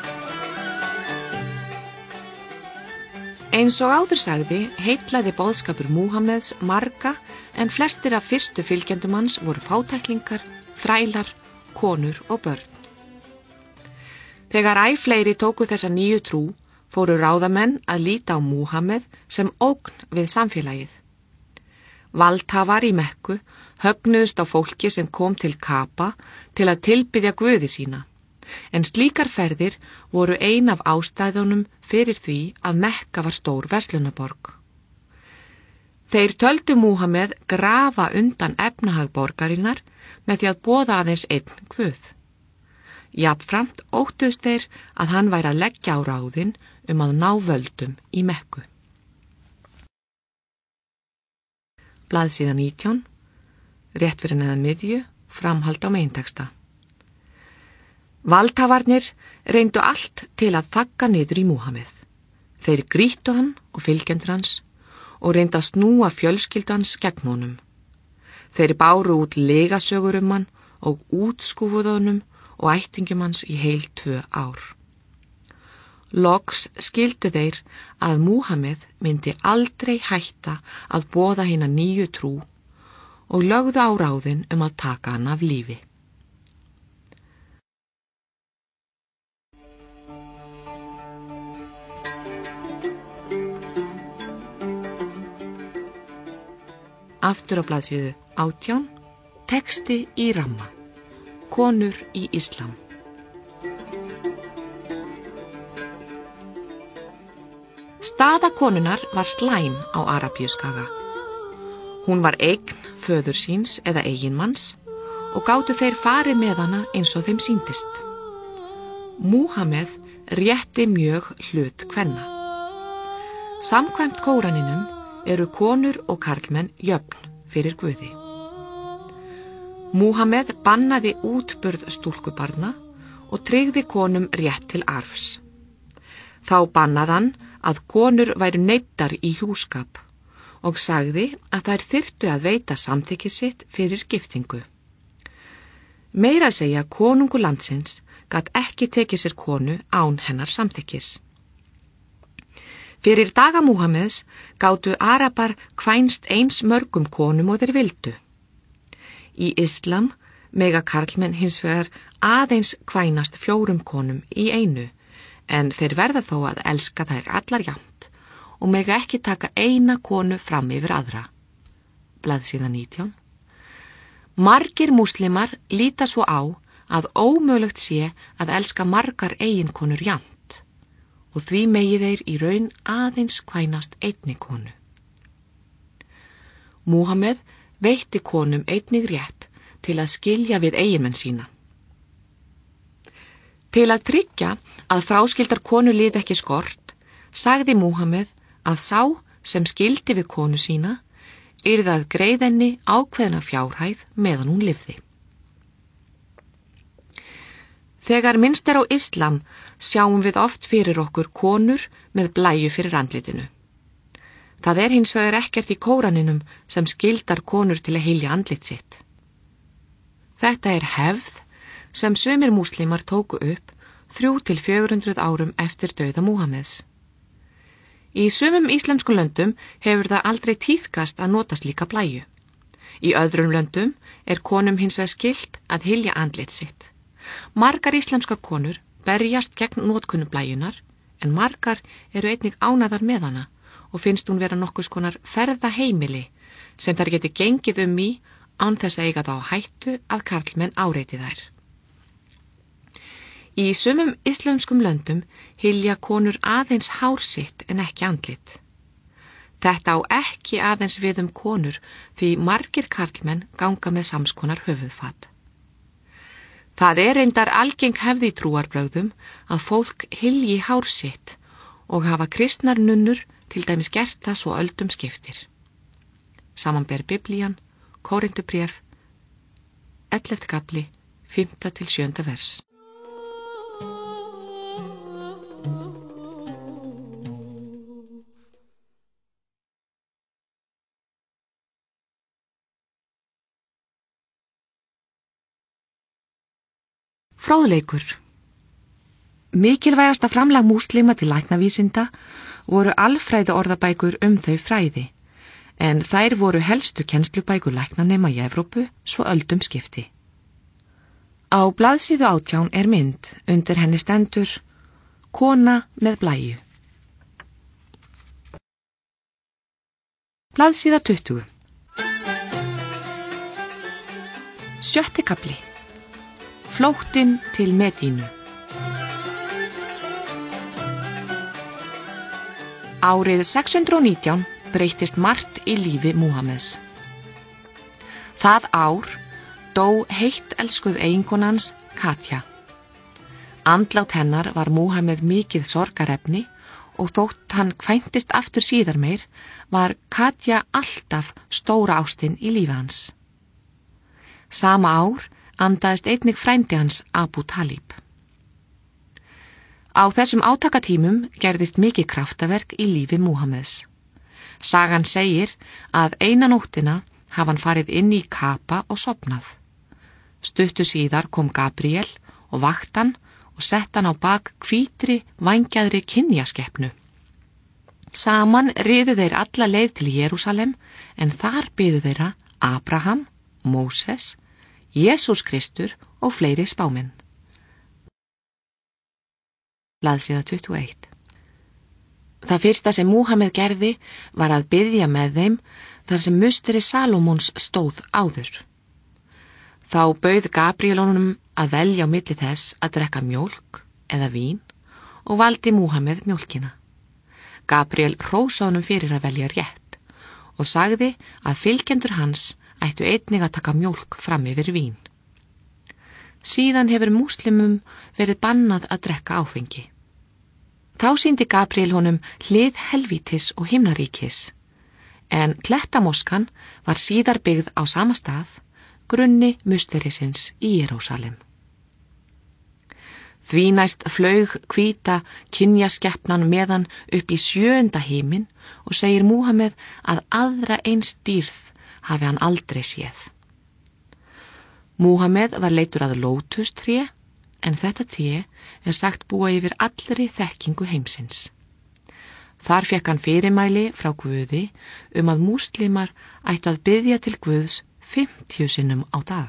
Eins og áður sagði, heillaði boðskapur Múhameðs marga, en flestir af fyrstu fylgjendum hans voru fátæklingar, þrælar, konur og börn. Þegar æ fleiri tóku þessa nýju trú, fóru ráðamenn að líta á Múhameð sem ógn við samfélagið. Valdhafar í Mekku högnuðust á fólki sem kom til Kaba til að tilbiðja guði sína, en slíkar ferðir voru ein af ástæðunum fyrir því að Mekka var stór verslunarborg. Þeir töldu Múhameð grafa undan efnahag borgarinnar með því að boða aðeins einn guð. Jafnframt óttuðust þeir að hann væri að leggja á ráðin að ná völdum í Mekku. Blaðsíða 19, rétt fyrir neðan miðju, framhald á megintexta. Valdhafarnir reyndu allt til að þagga niður í Múhameð. Þeir grýttu hann og fylgjendur hans og reyndu að snúa fjölskyldu hans gegn honum. Þeir báru út legasögur hann og útskúfuðu honum og ættingjum hans í heil 2 ár. Loks skildu þeir að Múhameð myndi aldrei hætta að boða hina nýju trú og lögðu á ráðin að taka hann af lífi. Aftur á blaðsíðu 18, texti í ramma. Konur í Íslam. Staða konunnar var slæm á Arabíuskaga. Hún var eign föður síns eða eiginmanns og gátu þeir farið með hana eins og þeim sýndist. Múhameð rétti mjög hlut kvenna. Samkvæmt Kóraninum eru konur og karlmenn jöfn fyrir Guði. Múhameð bannaði útburð stúlkubarna og tryggði konum rétt til arfs. Þá bannaði hann að konur væru neyddar í hjúskap og sagði að þær þyrftu að veita samþykki sitt fyrir giftingu. Meira að segja konungur landsins gat ekki tekið sér konu án hennar samþykkis. Fyrir daga Múhameðs gátu Arabar kvænst eins mörgum konum og þeir vildu. Í Islam mega karlmenn hins vegar aðeins kvænast 4 konum í einu, en þeir verða þó að elska þær allar jafnt og mega ekki taka eina konu fram yfir aðra. Blaðsíða 19. Margir múslimar líta svo á að ómögulegt sé að elska margar eiginkonur jafnt og því megi þeir í raun aðeins kvænast einni konu. Múhameð veitti konum einnig rétt til að skilja við eiginmenn sína. Til að tryggja að fráskildar konu liði ekki skort, sagði Múhameð að sá sem skildi við konu sína yrði að greiða henni ákveðna fjárhæð meðan hún lifði. Þegar minnst er á Islam sjáum við oft fyrir okkur konur með blæju fyrir andlitinu. Það er hins vegar ekkert í Kóraninum sem skildar konur til að hylja andlit sitt. Þetta er hefð sem sumir múslimar tóku upp 300–400 árum eftir dauða Múhameðs. Í sumum íslamskum löndum hefur það aldrei tíðkast að nota slíka blæju. Í öðrum löndum er konum hins vegar skylt að hylja andlit sitt. Margar íslamskar konur berjast gegn notkun blæjunar, en margar eru einnig ánægðar með hana og finnst hún vera nokkurs konar ferðaheimili sem þær geti gengið í án þess að eiga þá hættu að karlmenn áreiti þær. Í sumum íslamskum löndum hylja konur aðeins hár sitt en ekki andlit. Þetta á ekki aðeins við konur því margir karlmenn ganga með samskonar höfuðfat. Það reyndar algeng hefð í trúarbrögðum að fólk hylji hár sitt og hafa kristnar nunnur til dæmis gert það svo öldum skiptir. Samanber Biblían, Kórinthubréf, 11. kafli, 5. til 7. vers. Fróðleikur. Mikilvægasta framlag múslima til læknavísinda voru alfræði orðabækur þau fræði, en þær voru helstu kennslubækur læknanema í Evrópu svo öldum skipti. Á blaðsíðu 18 mynd, undir henni stendur Kona með blæju. Blaðsíða 20. 7. kafli. Flóttinn til Medínu. Árið 619 breyttist margt í lífi Múhameðs. Það ár dó heitt elskuð eiginkonans Katja. Andlát hennar var Múhameð mikið sorgarefni og þótt hann kvæntist aftur síðar meir var Katja alltaf stóra ástin í lífi hans. Sama ár andaðist einnig frændi hans Abu Talib. Á þessum átakatímum gerðist mikið kraftaverk í lífi Múhameðs. Sagan segir að eina nóttina hafa hann farið inn í kapa og sofnað. Stuttu síðar kom Gabriel og vakti hann og sett hann á bak hvítri, vængjaðri kynjaskeppnu. Saman riðu þeir alla leið til Jerúsalem en þar biðu þeirra Abraham, Móses, Jesús Kristur og fleiri spámenn. Blaðsíða 21. Það fyrsta sem Múhameð gerði var að biðja með þeim þar sem musteri Salómons stóð áður. Þá bauð Gabriel honum að velja á milli þess að drekka mjólk eða vín og valdi Múhameð mjólkina. Gabriel hrósa honum fyrir að velja rétt og sagði að fylgjendur hans ættu einnig að taka mjólk fram yfir vín. Síðan hefur múslimum verið bannað að drekka áfengi. Þá sýndi Gabriel honum hlið helvítis og himnaríkis, en klettamoskan var síðar byggð á sama stað, grunni musterisins í Jerúsalem. Því næst flaug hvíta kynjaskeppnan með hann upp í 7. himinn og segir Múhameð að aðra eins dýrð hafi hann aldrei séð. Múhameð var leiddur að lótustré, en þetta tré sagt búa yfir allri þekkingu heimsins. Þar fékk hann fyrirmæli frá Guði að múslimar ættu að biðja til Guðs 50 sinnum á dag.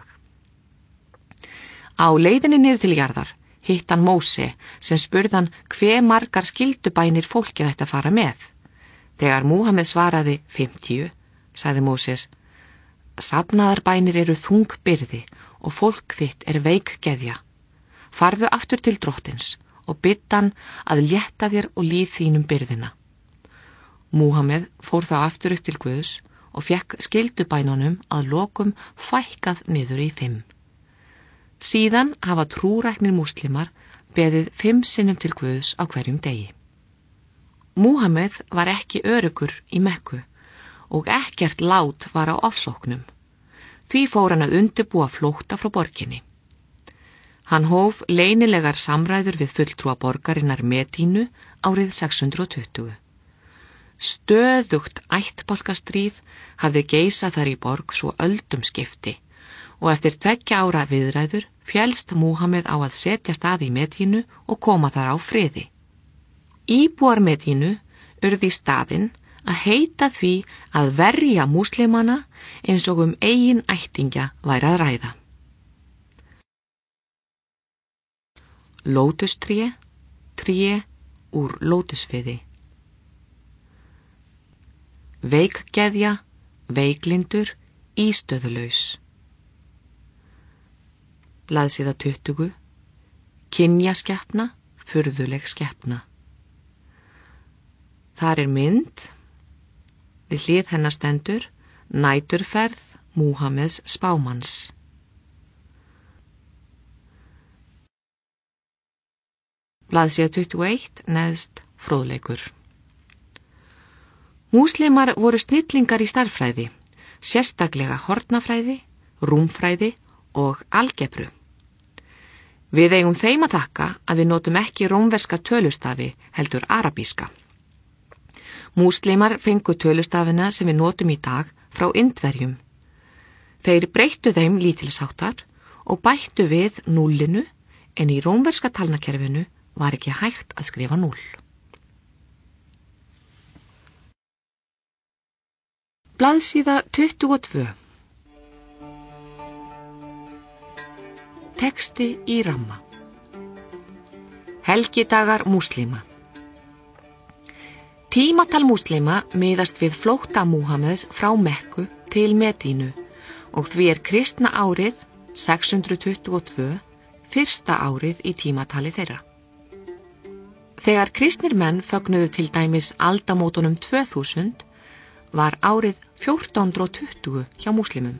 Á leiðinni niður til jarðar hitt hann Móse sem spurði hann hve margar skyldubænir fólkið ætti að fara með. Þegar Múhameð svaraði 50, sagði Móses: Safnaðarbænir eru þung byrði og fólk þitt veikgeðja. Farðu aftur til drottins og bidd hann að létta þér og líð þínum byrðina. Múhameð fór þá aftur upp til Guðs og fékk skyldubænunum að lokum fækkað niður í 5. Síðan hafa trúræknir múslimar beðið 5 sinnum til Guðs á hverjum degi. Múhameð var ekki öruggur í Mekku og ekkert lát var á ofsóknum. Því fór hann að undirbúa flótta frá borginni. Hann hóf leynilegar samræður við fulltrúa borgarinnar Medínu árið 620. Stöðugt ættbálkastríð hafði geisað þar í borg svo öldum skipti og eftir 2 ára viðræður féllst Múhameð á að setja stað í Medínu og koma þar á friði. Íbúar Medínu urðu í staðinn að heita því að verja múslimana eins og eigin ættingja væri að ræða. Lótustré, tré úr lótusviði. Veikgeðja, veiklindur, ístöðulaus. Blaðsíða 20. Kynjaskeppna, furðuleg skeppna. Þar mynd Við hlið hennar stendur Næturferð Múhameðs spámanns. Blaðsíða 21, neðst fróðleikur. Múslimar voru snillingar í stærðfræði, sérstaklega hornafræði, rúmfræði og algebru. Við eigum þeim að þakka að við notum ekki rómverska tölustafi heldur arabíska. Múslimar fengu tölustafina sem við notum í dag frá Indverjum. Þeir breyttu þeim lítilsháttar og bættu við núllinu, en í rómverska talnakerfinu var ekki hægt að skrifa 0. Blaðsíða 22. Texti í ramma. Helgidagar múslima. Tímatal múslima miðast við flótta Múhameðs frá Mekku til Medínu og því kristna árið 622 fyrsta árið í tímatali þeirra. Þegar kristnir menn fögnuðu til dæmis aldamótunum 2000 var árið 1420 hjá múslimum.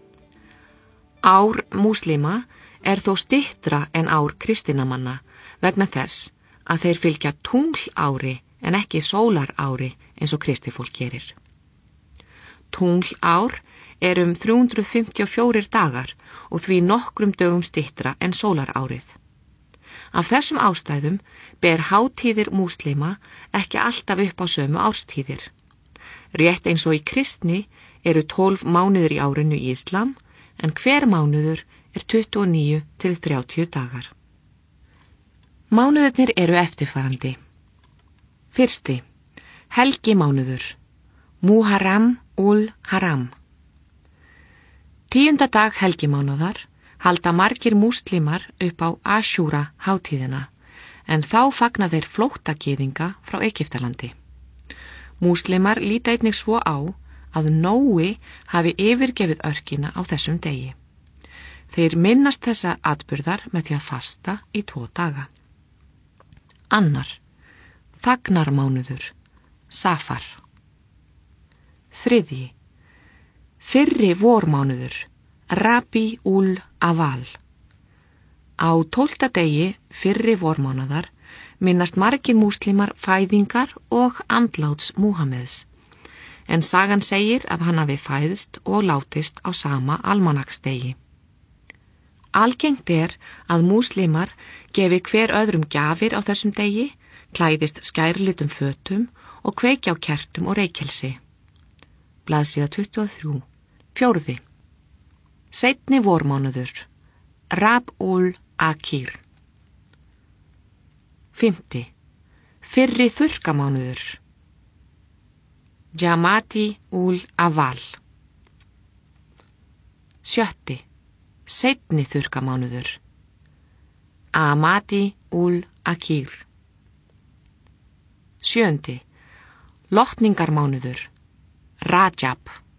Ár múslima þó styttra en ár kristinamanna vegna þess að þeir fylgja tunglári en ekki sólarári eins og kristifólk gerir. Tunglár 354 dagar og því nokkrum dögum styttra en sólarárið. Af þessum ástæðum ber hátíðir múslima ekki alltaf upp á sömu árstíðir. Rétt eins og í kristni 12 mánuður í árinu í Íslam, en hver mánuður 29 til 30 dagar. Mánuðirnir eru eftirfarandi. Fyrsti, helgimánuður, Muharram ul Haram. 10. dag helgimánuðar halda margir múslimar upp á Ashúra hátíðina, en þá fagna þeir flóttagyðinga frá Egyptalandi. Múslimar líta einnig svo á að Nói hafi yfirgefið örkina á þessum degi. Þeir minnast þessa atburðar með því að fasta í 2 daga. Annar, þagnarmánuður, Safar. Þriðji, fyrri vormánuður, Rabi ul Aval. Á 12. degi fyrri vormánaðar minnast margir múslimar fæðingar og andláts Múhameðs, en sagan segir að hann hafi fæðst og látist á sama almanaksdegi. Algengt að múslimar gefi hver öðrum gjafir á þessum degi, klæðist skærlitum fötum og kveiki á kertum og reykelsi. Blaðsíða 23. Fjórði. Seinni vormánuður, Rab ul Akir. Fimmti. Fyrri þurrkamánuður, Jamati ul Aval. Sjötti. Seinni þurrkamánuður, Amati ul Akir. Sjöndi. Lotningarmánuður, Rajab.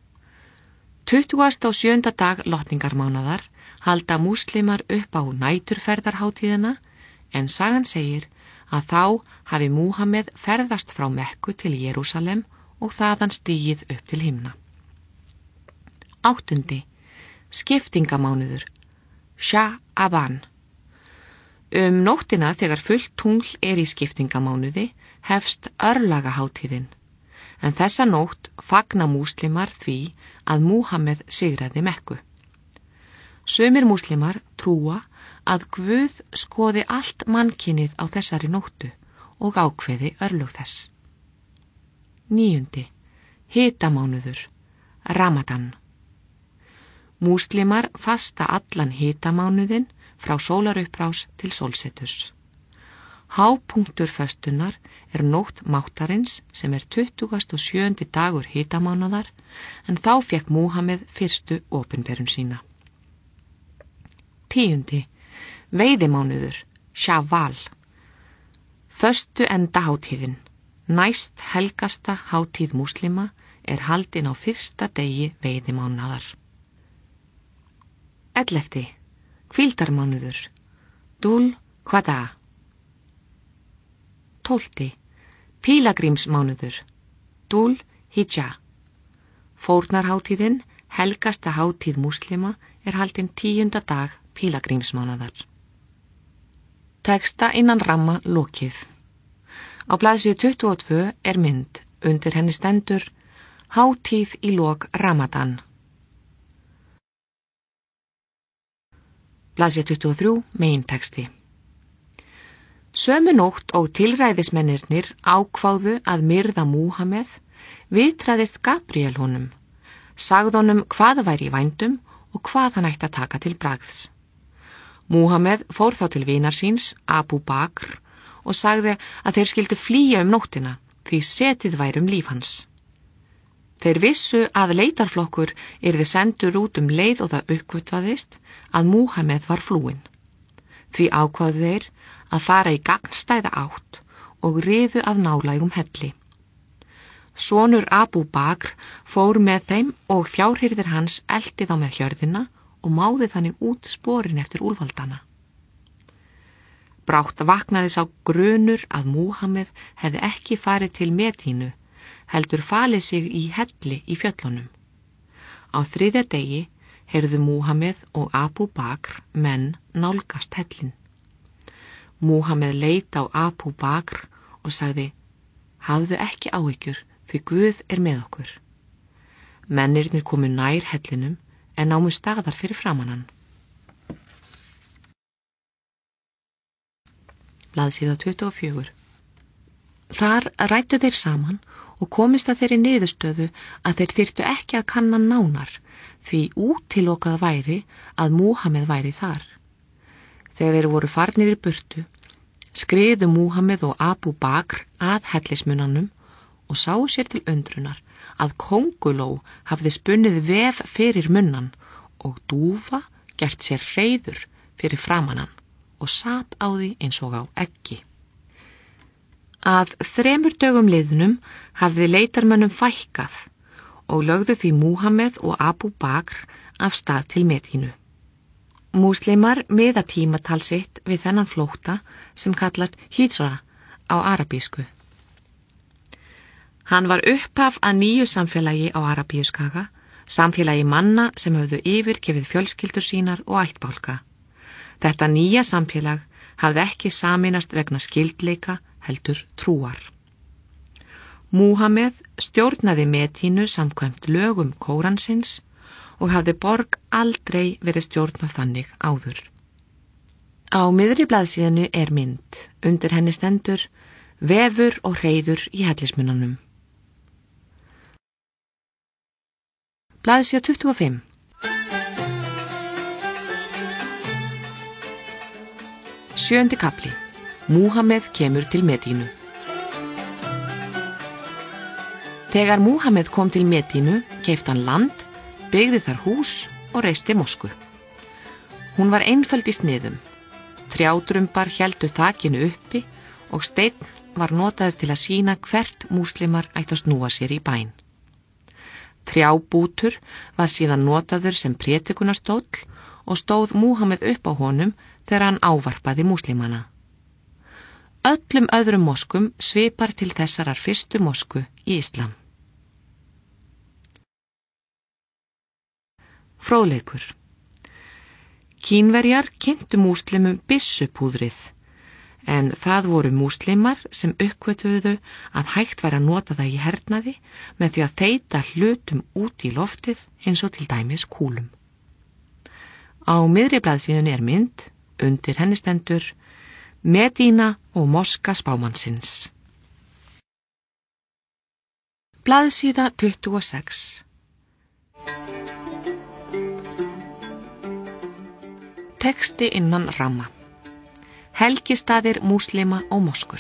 27. dag lotningarmánaðar halda múslimar upp á næturferðarhátíðina, en sagan segir að þá hafi Múhameð ferðast frá Mekku til Jerúsalem og þaðan stigið upp til himna. 8. Skiptingamánuður, Sha'aban. Nóttina þegar fullt tungl í skiptingamánuði hefst örlagahátíðin, en þessa nótt fagna múslimar því að Múhameð sigraði Mekku. Sumir múslimar trúa að Guð skoði allt mannkynið á þessari nóttu og ákveði örlög þess. 9. Hitamánuður, Ramadan. Múslimar fasta allan hitamánuðin frá sólarupprás til sólseturs. Hápunktur föstunar nótt máttarins sem 27. dagur hitamánaðar, en þá fékk Múhameð fyrstu opinberun sína. 10. Veiðimánuður, Shawwal. Föstu endahátíðin, næst helgasta hátíð múslima, haldin á fyrsta degi veiðimánaðar. 11. Hvíldarmánuður, Dul Qada. 12. Pílagrímsmánuður, Dul Hijja. Fórnarhátíðin, helgasta hátíð múslima, er haldin 10. dag pílagrímsmánaðar. Teksta innan ramma lokið. Á blaðsíðu 22 er mynd, undir henni stendur Hátíð í lok Ramadan. Blaðsíða 23, meginteksti. Sömu nótt og tilræðismennirnir ákváðu að myrða Múhameð, vitraðist Gabriel honum, sagði honum hvað væri í vændum og hvað hann ætti að taka til bragðs. Múhameð fór þá til vinar síns, Abu Bakr, og sagði að þeir skildu flýja nóttina því setið væri líf hans. Þeir vissu að leitarflokkur yrði sendur út leið og það uppgötvaðist að Múhameð var flúinn. Því ákváðu þeir að fara í gagnstæða átt og riðu að nálægum helli. Sonur Abu Bakr fór með þeim og fjárhirðir hans elti þá með hjörðina og máði þannig út sporin eftir úlfaldana. Brátt vaknaði sá grunur að Múhameð hefði ekki farið til Medínu, heldur falið sig í helli í fjöllunum. Á 3. degi heyrðu Múhameð og Abu Bakr menn nálgast hellin. Múhameð leit á Abu Bakr og sagði: hafðu ekki áhyggjur, því Guð er með okkur. Mennirnir komu nær hellinum en námu staðar fyrir framan hann. Blaðsíða 24. Þar ræddu þeir saman og komist að þeirri niðurstöðu að þeir þyrftu ekki að kanna nánar, því útilokað væri að Múhameð væri þar. Þegar þeir voru farnir í burtu, skriðu Múhameð og Abu Bakr að hellismunanum og sáu sér til undrunar að kónguló hafði spunnið vef fyrir munnan og dúfa gert sér hreiður fyrir framan hann og sat á því eins og á eggi. Að 3 dögum liðnum hafði leitarmönnum fækkað og lögðu því Múhameð og Abu Bakr af stað til Medínu. Múslimar miða tímatal sitt við þennan flótta sem kallast hijra á arabísku. Hann var upphaf að nýju samfélagi á Arabíuskaga, samfélagi manna sem höfðu yfirgefið fjölskyldur sínar og ættbálka. Þetta nýja samfélag hafði ekki sameinast vegna skyldleika heldur trúar. Múhameð stjórnaði Medínu samkvæmt lögum Kóransins og hafði borg aldrei verið stjórnað þannig áður. Á miðri blaðsíðunni er mynd, undir henni stendur vefur og hreiður í hellismunanum. Blaðsíða 25. Sjöundi kafli. Múhameð kemur til Medínu. Þegar Múhameð kom til Medínu, keypti hann land, byggði þar hús og reisti mosku. Hún var einföld í sniðum. Trjádrumbar héldu þakinu uppi og steinn var notaður til að sýna hvert múslimar ættu að snúa sér í bæn. Trjábútur var síðan notaður sem prédikunastóll og stóð Múhameð upp á honum þegar hann ávarpaði múslimana. Öllum öðrum moskum svipar til þessarar fyrstu mosku í Íslam. Fróðleikur. Kínverjar kynntu múslimum byssupúðrið, en það voru múslimar sem uppgötvuðu að hægt væri að nota það í hernaði með því að þeyta hlutum út í loftið eins og til dæmis kúlum. Á miðri blaðsíðunni er mynd, undir henni stendur Medína og moska spámannsins. Blaðsíða 26. Teksti innan ramma. Helgistaðir múslima og moskur.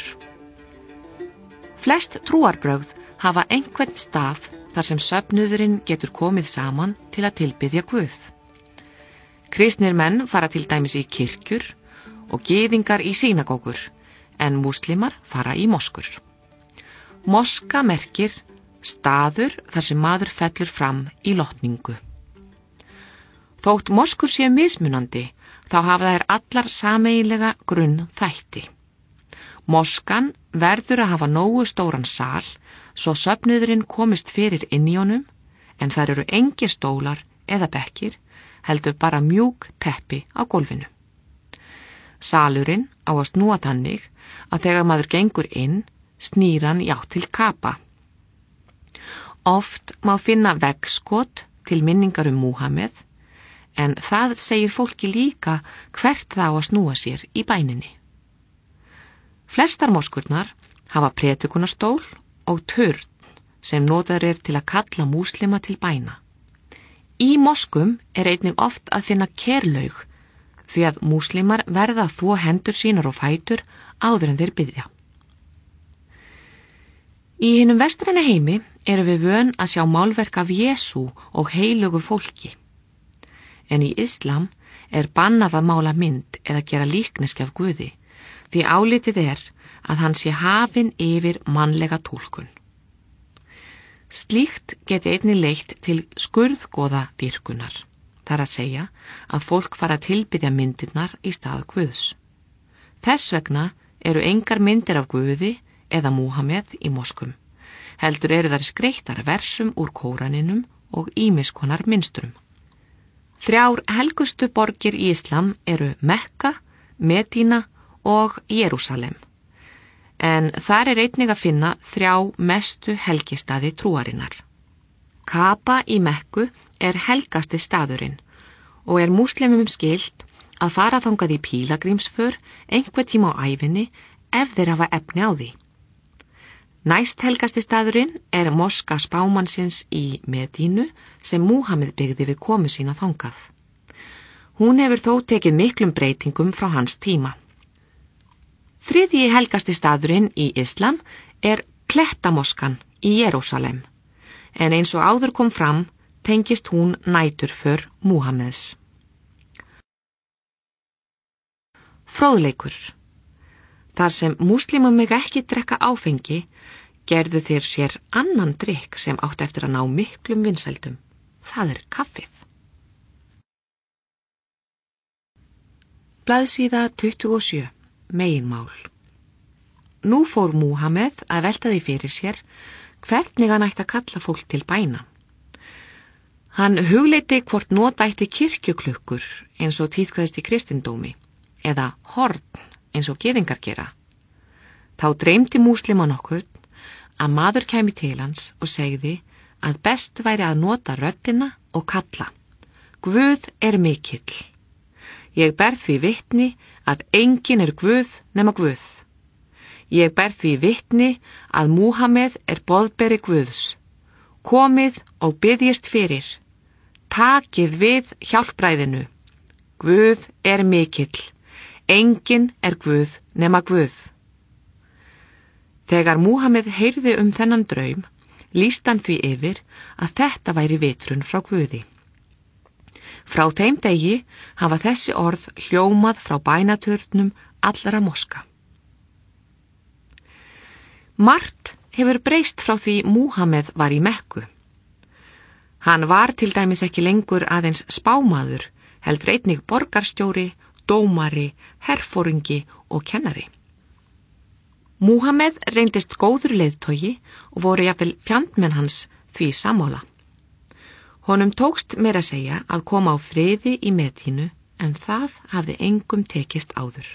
Flest trúarbrögð hafa einhvern stað þar sem söfnuðurinn getur komið saman til að tilbiðja Guð. Kristnir menn fara til dæmis í kirkjur og gyðingar í sínagógur, en múslimar fara í moskur. Moska merkir staður þar sem maður fellur fram í lotningu. Þótt moskur séu mismunandi, þá hafa þær allar sameiginlega grunn þætti. Moskan verður að hafa nógu stóran sal svo söfnuðurinn komist fyrir inn í honum, en þar eru engir stólar eða bekkir, heldur bara mjúk teppi á gólfinu. Salurinn á að snúa þannig að þegar maður gengur inn, snýr hann í átt til kapa. Oft má finna veggskot til minningar Múhameð, en það segir fólki líka hvert það á að snúa sér í bæninni. Flestar moskurnar hafa prédikunarstól og turn sem notaður til að kalla múslima til bæna. Í moskum einnig oft að finna kerlaug, því að múslimar verða að þvo hendur sínar og fætur áður en þeir biðja. Í hinum vestræna heimi erum við vön að sjá málverk af Jesú og heilugu fólki. En í Islam bannað að mála mynd eða gera líkneski af Guði, því álitið að hann sé hafinn yfir mannlega túlkun. Slíkt geti einnig leitt til skurðgoða dýrkunar, þar að segja að fólk fara að tilbiðja myndirnar í stað Guðs. Þess vegna eru engar myndir af Guði eða Múhameð í moskum, heldur eru þar skreyttar versum úr Kóraninum og ýmiss konar mynstrum. 3 helgustu borgir í Islam eru Mekka, Medína og Jerúsalem, en þar einnig að finna 3 mestu helgistaði trúarinnar. Kaba í Mekku helgasti staðurinn og múslimum skylt að fara þangað í pílagrímsför einhver tíma á ævinni ef þeir hafa efni á því. Næst helgasti staðurinn moska spámannsins í Medínu sem Múhameð byggði við komu sína þangað. Hún hefur þó tekið miklum breytingum frá hans tíma. 3. helgasti staðurinn í Islam Klettamoskan í Jerúsalem, en eins og áður kom fram tengist hún næturför Múhameðs. Fróðleikur. Þar sem múslimar mega ekki drekka áfengi, gerðu þeir sér annan drykk sem átti eftir að ná miklum vinsældum. Það kaffið. Blaðsíða 27. Meginmál. Nú fór Múhameð að velta því fyrir sér hvernig hann ætti að kalla fólk til bæna. Hann hugleiddi hvort nota ætti kirkjuklukkur eins og tíðkaðist í kristindómi eða horn eins og gyðingar gera. Þá dreymdi múslima nokkurn að maður kæmi til hans og segði að best væri að nota röddina og kalla: Guð mikill. Ég ber því vitni að enginn Guð nema Guð. Ég ber því vitni að Múhameð boðberi Guðs. Komið og biðjist fyrir. Takið við hjálpræðinu. Guð mikill. Enginn Guð nema Guð. Þegar Múhameð heyrði þennan draum, lýsti hann því yfir að þetta væri vitrun frá Guði. Frá þeim degi hafa þessi orð hljómað frá bænaturnum allra moska. Margt hefur breyst frá því Múhameð var í Mekku. Hann var til dæmis ekki lengur aðeins spámaður, heldur einnig borgarstjóri, dómari, herforingi og kennari. Múhameð reyndist góður leiðtogi og voru jafnvel fjandmenn hans því sammála. Honum tókst meira að segja að koma á friði í Medínu, en það hafði engum tekist áður.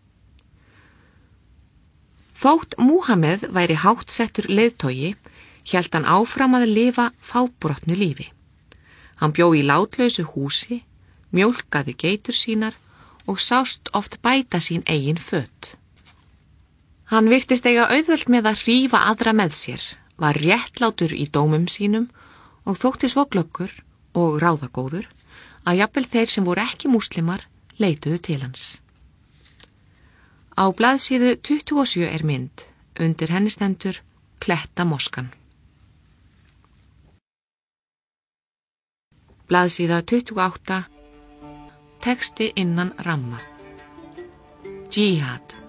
Þótt Múhameð væri háttsettur leiðtogi, hélt hann áfram að lifa fábrotnu lífi. Hann bjó í látlausu húsi, mjólkaði geitur sínar og sást oft bæta sín eigin föt. Hann virtist eiga auðvelt með að hrífa aðra með sér, var réttlátur í dómum sínum og þótti svo glöggur og ráðagóður að jafnvel þeir sem voru ekki múslimar leituðu til hans. Á blaðsíðu 27 mynd, undir henni stendur Klettamoskan. Blaðsíða 28, texti innan ramma. Jihad.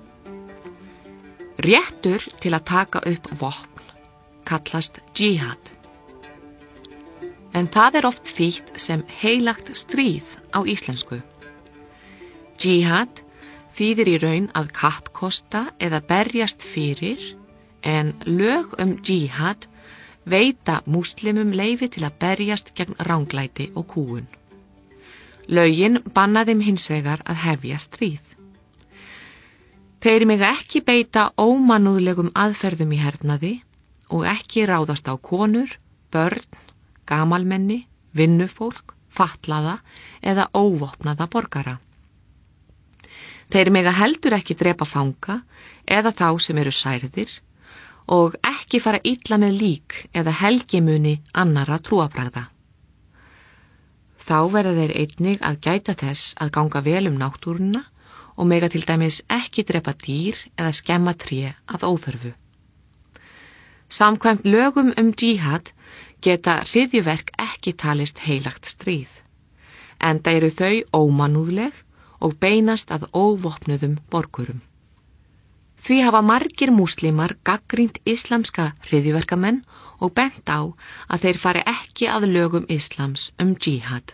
Réttur til að taka upp vopn kallast jihad. En það oft þýtt sem heilagt stríð á íslensku. Jihad þýðir í raun að kappkosta eða berjast fyrir, en lög jihad veita múslimum leyfi til að berjast gegn ranglæti og kúgun. Lögin banna þeim hins vegar að hefja stríð. Þeir mega ekki beita ómannúðlegum aðferðum í hernaði og ekki ráðast á konur, börn, gamalmenni, vinnufólk, fatlaða eða óvopnaða borgara. Þeir mega heldur ekki drepa fanga eða þá sem eru særðir og ekki fara illa með lík eða helgimuni annarra trúarbragða. Þá verða þeir einnig að gæta þess að ganga vel náttúruna og mega til dæmis ekki drepa dýr eða skemma tré að óþörfu. Samkvæmt lögum jihad geta hryðjuverk ekki talist heilagt stríð, enda eru þau ómannúðleg og beinast að óvopnuðum borgurum. Því hafa margir múslimar gagnrýnt islamska hryðjuverkamenn og bent á að þeir fari ekki að lögum islams jihad.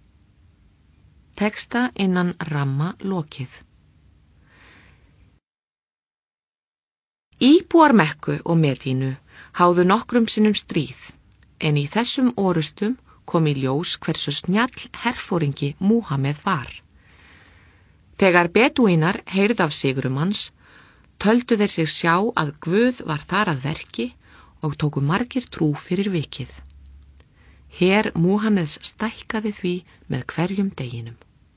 Texta innan ramma lokið. Íbúar Mekku og Medínu háðu nokkrum sinnum stríð, en í þessum orustum kom í ljós hversu snjall herforingi Múhameð var. Þegar bedúínar heyrðu af sigrum hans, töldu þeir sig sjá að Guð var þar að verki og tóku margir trú fyrir vikið. Her Múhameðs stækkaði því með hverjum deginum.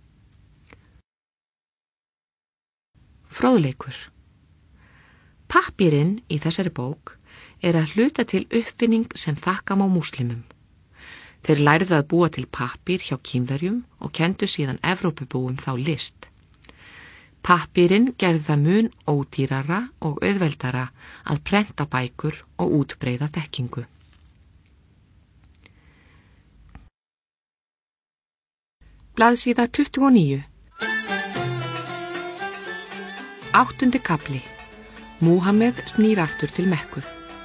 Fróðleikur. Pappírinn í þessari bók er að hluta til uppfinning sem þakka má múslimum. Þeir lærðu að búa til pappír hjá Kínverjum og kenndu síðan Evrópubúum þá list. Pappírinn gerði það mun ódýrara og auðveldara að prenta bækur og útbreiða þekkingu. Blaðsíða 29. 8. kafli. Múhameð snýr aftur til Mekku.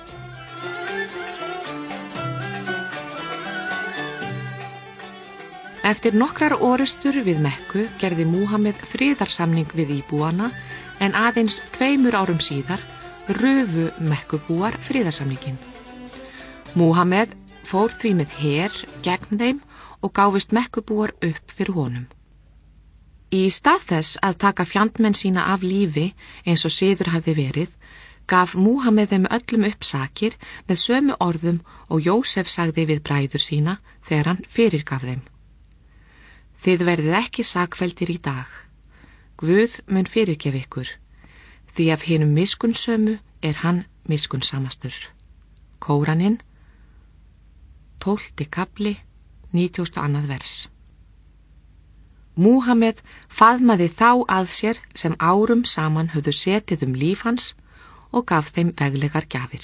Eftir nokkrar orustur við Mekku gerði Múhameð friðarsamning við íbúana en aðeins 2 árum síðar rufu Mekkubúar friðarsamningin. Múhameð fór því með her gegn þeim og gáfust Mekkubúar upp fyrir honum. Í stað þess að taka fjandmenn sína af lífi eins og siður hafði verið, gaf Múhameð þeim öllum upp sakir með sömu orðum og Jósef sagði við bræður sína þegar hann fyrirgaf þeim. Þið verðið ekki sakfelldir í dag. Guð mun fyrirgef ykkur, því af hinum miskunnsömu er hann miskunnsamastur. Kóraninn, 12. kafli, 92. vers. Múhameð faðmaði þá að sér sem árum saman höfðu setið líf hans og gaf þeim veglegar gjafir.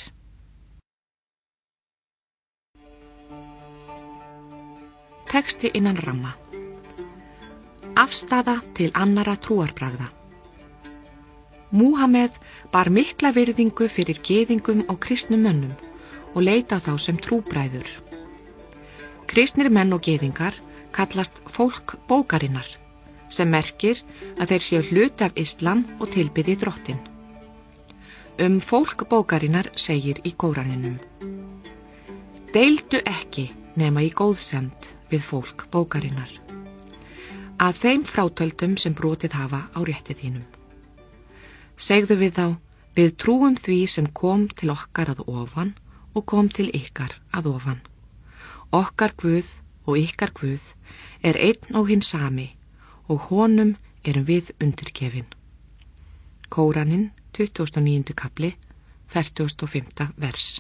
Texti innan ramma. Afstaða til annara trúarbragða. Múhameð bar mikla virðingu fyrir gyðingum og kristnum mönnum og leit á þá sem trúbræður. Kristnir menn og gyðingar kallast fólk bókarinnar, sem merkir að þeir séu hluti af islam og tilbiði drottinn. Fólk bókarinnar segir í Kóraninum: Deildu ekki nema í góðsemd við fólk bókarinnar, að þeim frátöldum sem brotið hafa á rétti þínum. Segðu við þá: við trúum því sem kom til okkar að ofan og kom til ykkar að ofan. Okkar Guð og ykkar Guð er einn og hinn sami og honum erum við undirgefin. Kóraninn, 29. kafli, 45. vers.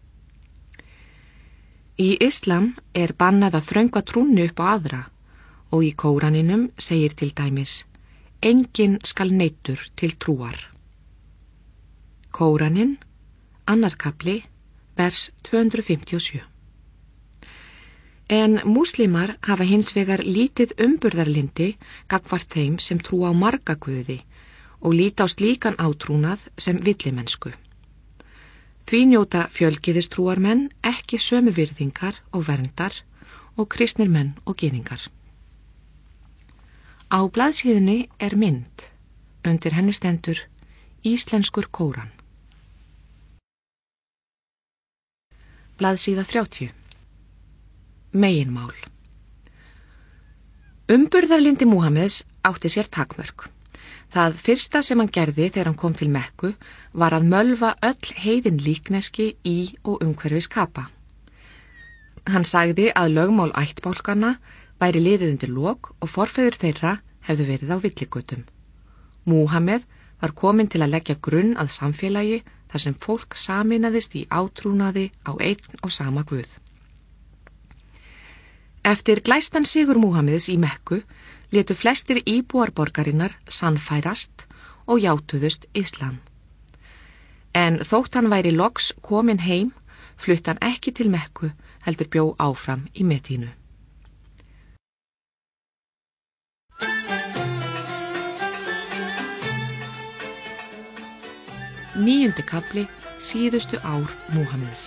Í islam er bannað að þröngva trúnni upp á aðra og í Kóraninum segir til dæmis: enginn skal neyddur til trúar. Kóraninn, 2. kafli, vers 257. En múslimar hafa hins vegar lítið umburðarlyndi gagnvart þeim sem trú á marga guði og líta á slíkan átrúnað sem villimennsku. Því njóta fjölgyðistrúarmenn ekki sömu virðingar og verndar og kristnir menn og gyðingar. Á blaðsíðunni er mynd, undir henni stendur Íslenskur Kóran. Blaðsíða 30. Meginmál. Umburðarlyndi Múhameðs átti sér takmörk. Það fyrsta sem hann gerði þegar hann kom til Mekku var að mölva öll heiðin líkneski í og umhverfis Kaba. Hann sagði að lögmál ættbálkanna væri liðið undir lok og forfeður þeirra hefðu verið á villigötum. Múhameð var kominn til að leggja grunn að samfélagi þar sem fólk sameinaðist í átrúnaði á einn og sama Guð. Eftir glæstan sigur Múhameðs í Mekku létu flestir íbúar borgarinnar sannfærast og játuðust Íslam. En þótt hann væri loks kominn heim, flutti hann ekki til Mekku, heldur bjó áfram í Medínu. Níundi kafli, síðustu ár Múhameðs.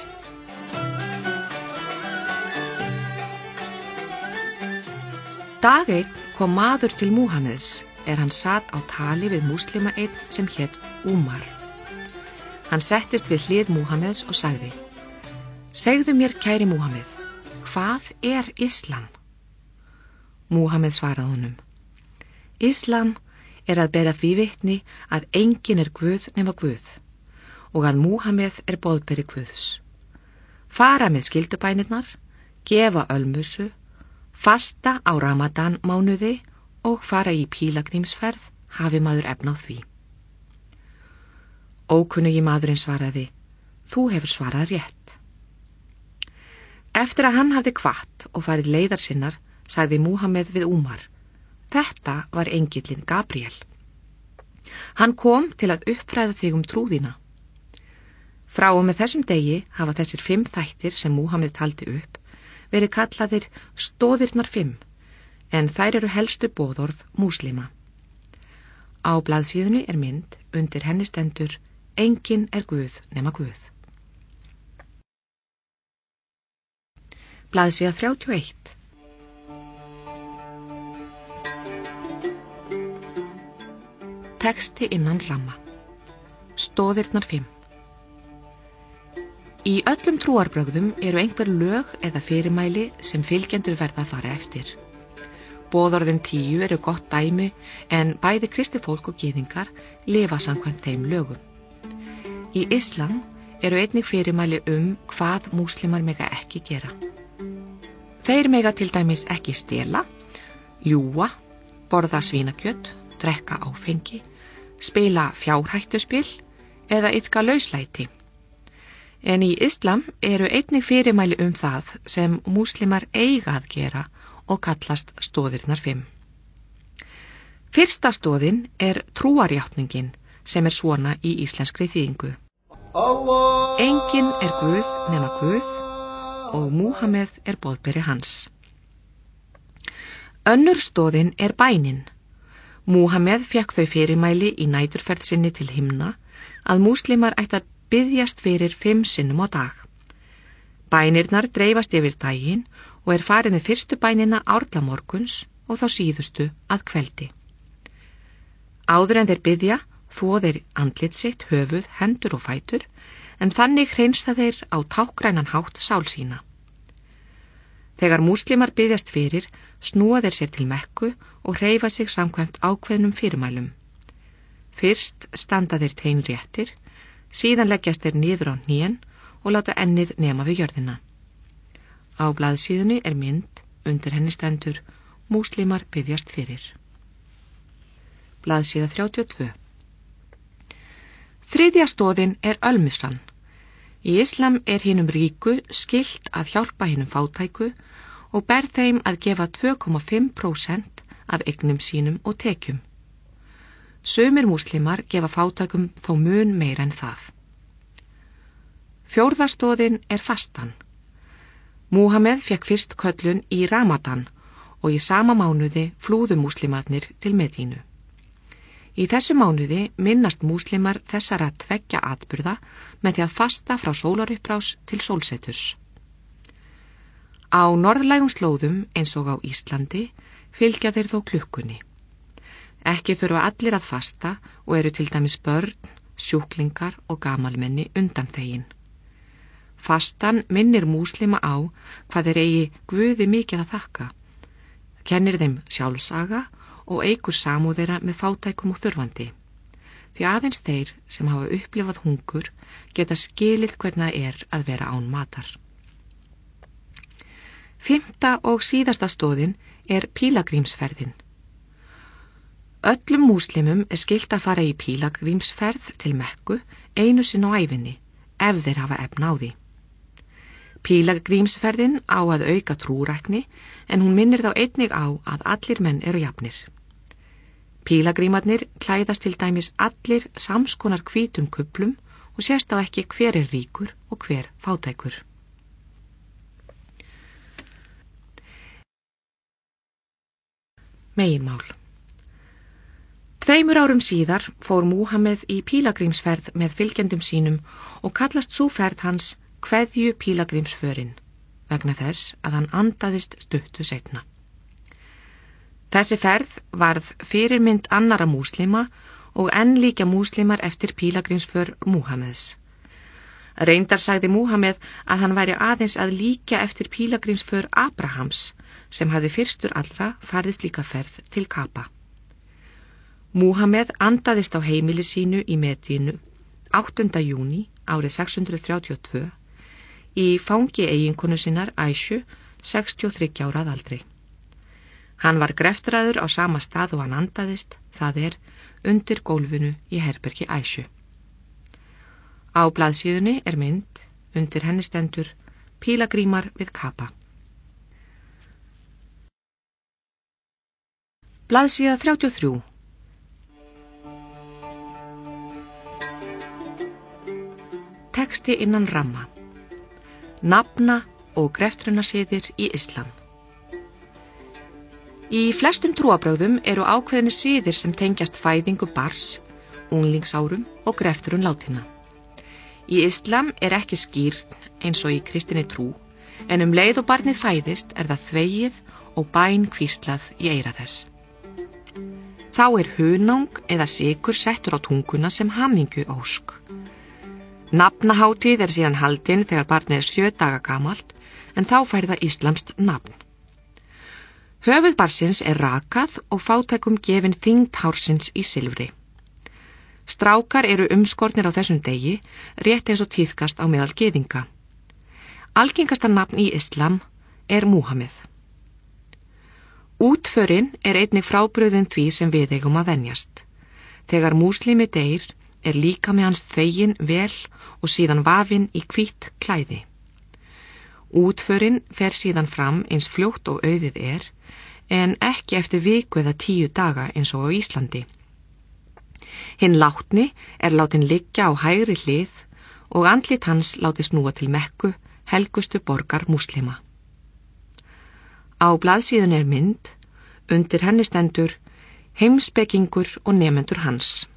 Dag einn kom maður til Múhameðs hann sat á tali við múslima einn sem hét Úmar. Hann settist við hlið Múhameðs og sagði: Segðu mér, kæri Múhameð, hvað er Íslam? Múhameð svaraði honum: Íslam er að bera því vitni að enginn er Guð nema Guð og að Múhameð er boðberi Guðs. Fara með skyldubænirnar, gefa ölmusu, fasta á Ramadan mánuði og fara í pílagrímsferð hafi maður efna á því. Ókunnugi maðurinn svaraði: Þú hefur svarað rétt. Eftir að hann hafði kvatt og farið leiðar sinnar, sagði Múhameð við Úmar: Þetta var engillinn Gabriel. Hann kom til að uppfræða þig trúðina. Frá og með þessum degi hafa þessir 5 þættir sem Múhameð taldi upp verið kallaðir stoðirnar 5, en þær eru helstu boðorð múslima. Á blaðsíðunni er mynd, undir henni stendur: Enginn er Guð nema Guð. Blaðsíða 31. Texti innan ramma. Stoðirnar 5. Í öllum trúarbrögðum eru einhver lög eða fyrirmæli sem fylgjendur verða að fara eftir. Boðorðin 10 eru gott dæmi, en bæði kristifólk og gyðingar lifa samkvæmt þeim lögum. Í Íslam eru einnig fyrirmæli hvað múslimar mega ekki gera. Þeir mega til dæmis ekki stela, ljúga, borða svínakjöt, drekka áfengi, spila fjárhættuspil eða iðka lauslæti. En í Íslam eru einnig fyrirmæli það sem múslimar eiga að gera og kallast stoðirnar 5. Fyrsta stoðin er trúarjátningin sem er svona í íslenskri þýðingu: Enginn er Guð nema Guð og Múhameð er boðberi hans. Önnur stoðin er bænin. Múhameð fékk þau fyrirmæli í næturferð sinni til himna að múslimar ætti að biðjast fyrir 5 sinnum á dag. Bænirnar dreifast yfir daginn og er farið með fyrstu bænina árla morguns og þá síðustu að kveldi. Áður en þeir biðja þvo þeir andlit sitt, höfuð, hendur og fætur, en þannig hreinsta þeir á tákgrænan hátt sál sína. Þegar múslimar biðjast fyrir, snúa þeir sér til Mekku og hreyfa sig samkvæmt ákveðnum fyrirmælum. Fyrst standa þeir teinréttir, síðan leggjast þeir niður á hnén og láta ennið nema við jörðina. Á blaðsíðunni er mynd, undir henni stendur: Múslimar biðjast fyrir. Blaðsíða 32. Þriðja stoðin er ölmusan. Í Íslam er hinum ríku skylt að hjálpa hinum fátæku og ber þeim að gefa 2,5% af eignum sínum og tekjum. Sumir múslimar gefa fátækum þó mun meira en það. Fjórða stoðin er fastan. Múhameð fékk fyrst köllun í Ramadan og í sama mánuði flúðu múslimarnir til Medínu. Í þessu mánuði minnast múslimar þessara 2 atburða með því að fasta frá sólarupprás til sólseturs. Á norðlægum slóðum eins og á Íslandi fylgja þeir þó klukkunni. Ekki þurfa allir að fasta og eru til dæmis börn, sjúklingar og gamalmenni undanþegin. Fastan minnir múslima á hvað þeir eigi Guði mikið að þakka, kennir þeim sjálfsaga og eykur samúð þeirra með fátækum og þurfandi. Því aðeins þeir sem hafa upplifað hungur geta skilið hvernig það er að vera án matar. 5. og síðasta stoðin er pílagrímsferðin. Öllum múslimum er skylt að fara í pílagrímsferð til Mekku einu sinni á ævinni, ef þeir hafa efna á því. Pílagrímsferðin á að auka trúrækni, en hún minnir þá einnig á að allir menn eru jafnir. Pílagrímarnir klæðast til dæmis allir samskonar hvítum kuplum og sést á ekki hver er ríkur og hver fátækur. Meginmál. 2 árum síðar fór Múhameð í pílagrímsferð með fylgjendum sínum og kallast sú ferð hans kveðju pílagrímsförin, vegna þess að hann andaðist stuttu seinna. Þessi ferð varð fyrirmynd annara múslima og enn líka múslimar eftir pílagrímsför Múhameðs. Reyndar sagði Múhameð að hann væri aðeins að líka eftir pílagrímsför Abrahams, sem hafði fyrstur allra farið slíka ferð til Kapa. Múhameð andaðist á heimili sínu í Medínu 8. júní árið 632 í fangi eiginkonu sinnar Æsju, 63 ára að aldri. Hann var greftraður á sama stað og hann andaðist, það er undir gólfinu í herbergi Æsju. Á blaðsíðunni er mynd, undir henni stendur pílagrímar við Kapa. Blaðsíða 33. Texti innan ramma. Nafna- og greftrunarsiðir í Islam. Í flestum trúarbrögðum eru ákveðnir siðir sem tengjast fæðingu barns, unglingsárum og greftrun látinna. Í Islam er ekki skýrt eins og í kristinni trú, en leið og barnið fæðist er það þvegið og bæn hvíslað í eyra þess. Þá er hunang eða sykur settur á tunguna sem hamingju ósk. Nafnahátíð er síðan haldin þegar barnið er 7 daga gamalt, en þá fær það íslamskt nafn. Höfuð barnsins er rakað og fátækum gefin þyngd hársins í silfri. Strákar eru umskornir á þessum degi, rétt eins og tíðkast á meðal gyðinga. Algengasta nafn í Islam er Múhameð. Útförin er einnig frábrugðin því sem við eigum að venjast. Þegar múslimi deyr er líkami hans þveginn vel og síðan vafinn í hvítt klæði. Útförin fer síðan fram eins fljótt og auðið er, en ekki eftir viku eða 10 daga eins og á Íslandi. Hinn látni er látin liggja á hægri hlið og andlit hans láti snúa til Mekku, helgustu borgar múslima. Á blaðsíðun er mynd, undir henni stendur heimspekingur og nemendur hans.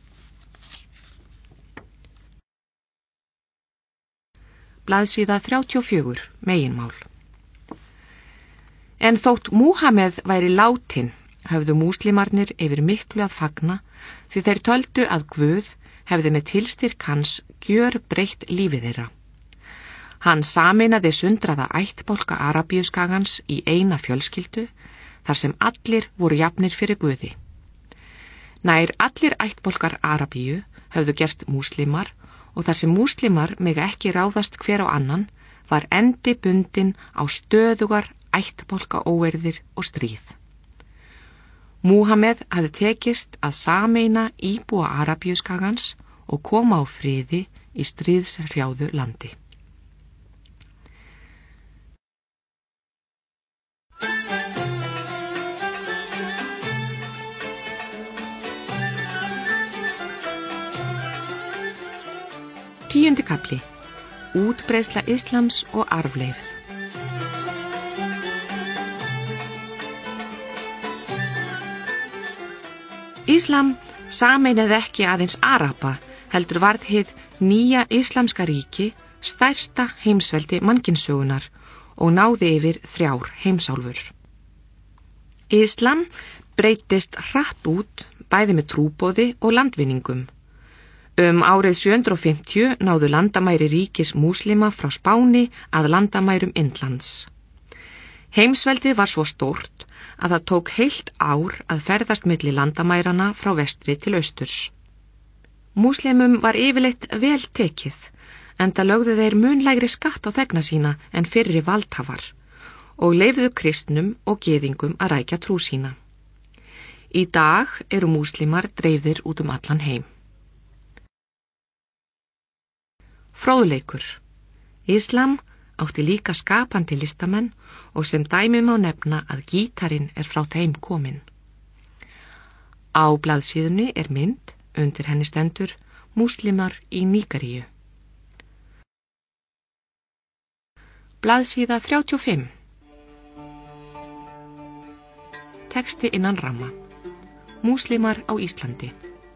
Blaðsíða 34, meginmál. En þótt Múhameð væri látin, höfðu múslimarnir yfir miklu að fagna, því þeir töldu að Guð hefði með tilstyrk hans gjörbreytt lífið þeirra. Hann sameinaði sundraða ættbálka Arabíuskagans í eina fjölskyldu, þar sem allir voru jafnir fyrir Guði. Nær allir ættbálkar Arabíu höfðu gerst múslimar, og þar sem múslimar mega ekki ráðast hver á annan, var endi bundin á stöðugar ættbálka óerðir og stríð. Múhameð hafði tekist að sameina íbúa Arabíuskagans og koma á friði í stríðshrjáðu landi. Tíundi kafli. Útbreiðsla Islams og arfleifð. Íslam sameinaði ekki aðeins Araba, heldur varð hið nýja íslamska ríki stærsta heimsveldi mannkynssögunar og náði yfir 3 heimsálfur. Íslam breytist hratt út bæði með trúboði og landvinningum. Árið 750 náðu landamæri ríkis múslima frá Spáni að landamærum Indlands. Heimsveldið var svo stórt að það tók heilt ár að ferðast milli landamærana frá vestri til austurs. Múslimum var yfirleitt vel tekið, enda lögðu þeir munlægri skatt á þegna sína en fyrri valdhafar og leyfðu kristnum og gyðingum að rækja trú sína. Í dag eru múslimar dreifðir út allan heim. Fróðleikur. Islam átti líka skapandi listamenn og sem dæmi má nefna að gítarinn er frá þeim kominn. Á blaðsíðunni er mynd, undir henni stendur Múslimar í Nígeríu. Blaðsíða 35. Texti innan ramma. Múslimar á Íslandi.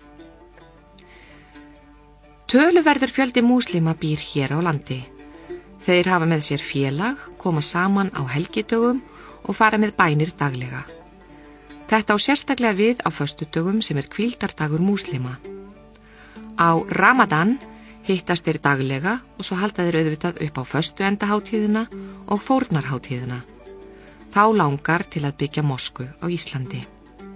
Töluverður fjöldi múslima býr hér á landi. Þeir hafa með sér félag, koma saman á helgidögum og fara með bænir daglega. Þetta á sérstaklega við á föstudögum sem er hvíldardagur múslima. Á Ramadan hittast þeir daglega og svo halda þeir auðvitað upp á föstuendahátíðina og fórnarhátíðina. Þá langar til að byggja mosku á Íslandi.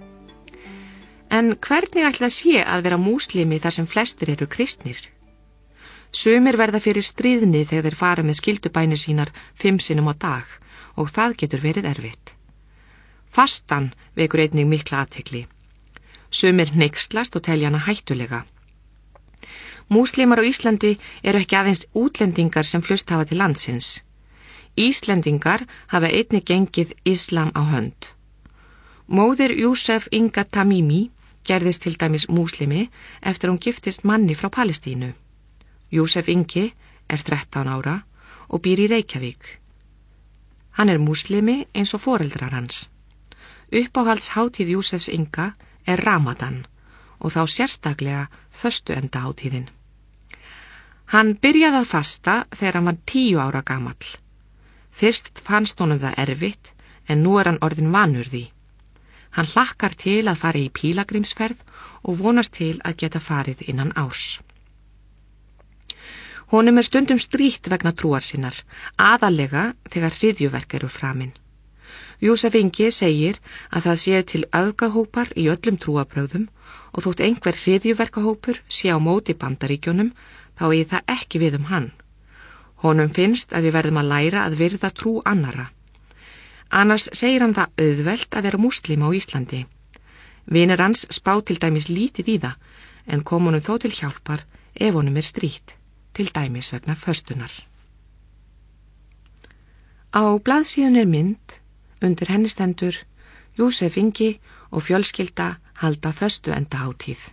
En hvernig ætla sé að vera múslimi þar sem flestir eru kristnir? Sumir verða fyrir stríðni þegar þeir fara með skyldubænir sínar 5 sinnum á dag og það getur verið erfitt. Fastan vekur einnig mikla athygli. Sumir hneykslast og telja hana hættulega. Múslimar á Íslandi eru ekki aðeins útlendingar sem flust hafa til landsins. Íslendingar hafa einnig gengið Islam á hönd. Móðir Júsef Inga Tamimi gerðist til dæmis múslimi eftir hún giftist manni frá Palestínu. Júsef Ingi er 13 ára og býr í Reykjavík. Hann er múslimi eins og foreldrar hans. Uppáhaldshátíð Júsefs Inga er Ramadan og þá sérstaklega föstuendahátíðin. Hann byrjaði að fasta þegar hann var 10 ára gamall. Fyrst fannst honum það erfitt en nú er hann orðinn vanur því. Hann hlakkar til að fara í pílagrímsferð og vonast til að geta farið innan árs. Honum er stundum strítt vegna trúar sinnar, aðallega þegar hryðjuverk eru framin. Júsef Ingi segir að það séu til öfgahópar í öllum trúarbrögðum og þótt einhver hryðjuverkahópur sé á móti Bandaríkjunum, þá eigi það ekki við hann. Honum finnst að við verðum að læra að virða trú annarra. Annars segir hann það auðvelt að vera múslima á Íslandi. Vinir hans spá til dæmis lítið í það, en kom honum þó til hjálpar ef honum er strítt, til dæmis vegna föstunar. Á blaðsíðunni er mynd, undir henni stendur Júsef Ingi og fjölskylda halda föstuendahátíð.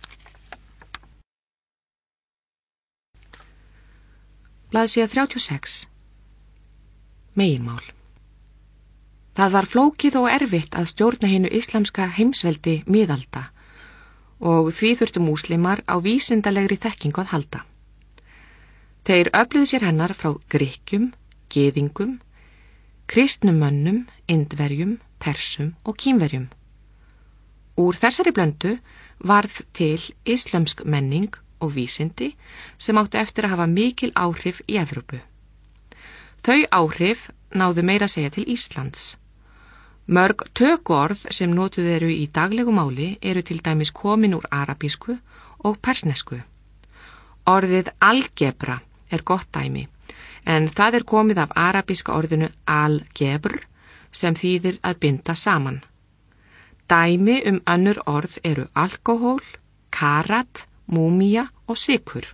Blaðsíða 36. Meginmál. Það var flókið og erfitt að stjórna hinu islamska heimsveldi miðalda og því þurftu múslimar á vísindalegri þekkingu að halda. Þeir öfluðu sér hennar frá Grikkjum, gyðingum, kristnum mönnum, Indverjum, Persum og Kínverjum. Úr þessari blöndu varð til islamsk menning og vísindi sem áttu eftir að hafa mikil áhrif í Evrópu. Þau áhrif náðu meira að segja til Íslands. Mörg tökuorð sem notuð eru í daglegu máli eru til dæmis komin úr arabísku og persnesku. Orðið algebra er gott dæmi, en það er komið af arabíska orðinu al-gebr sem þýðir að binda saman. Dæmi önnur orð eru alkohól, karat, múmía og sykur.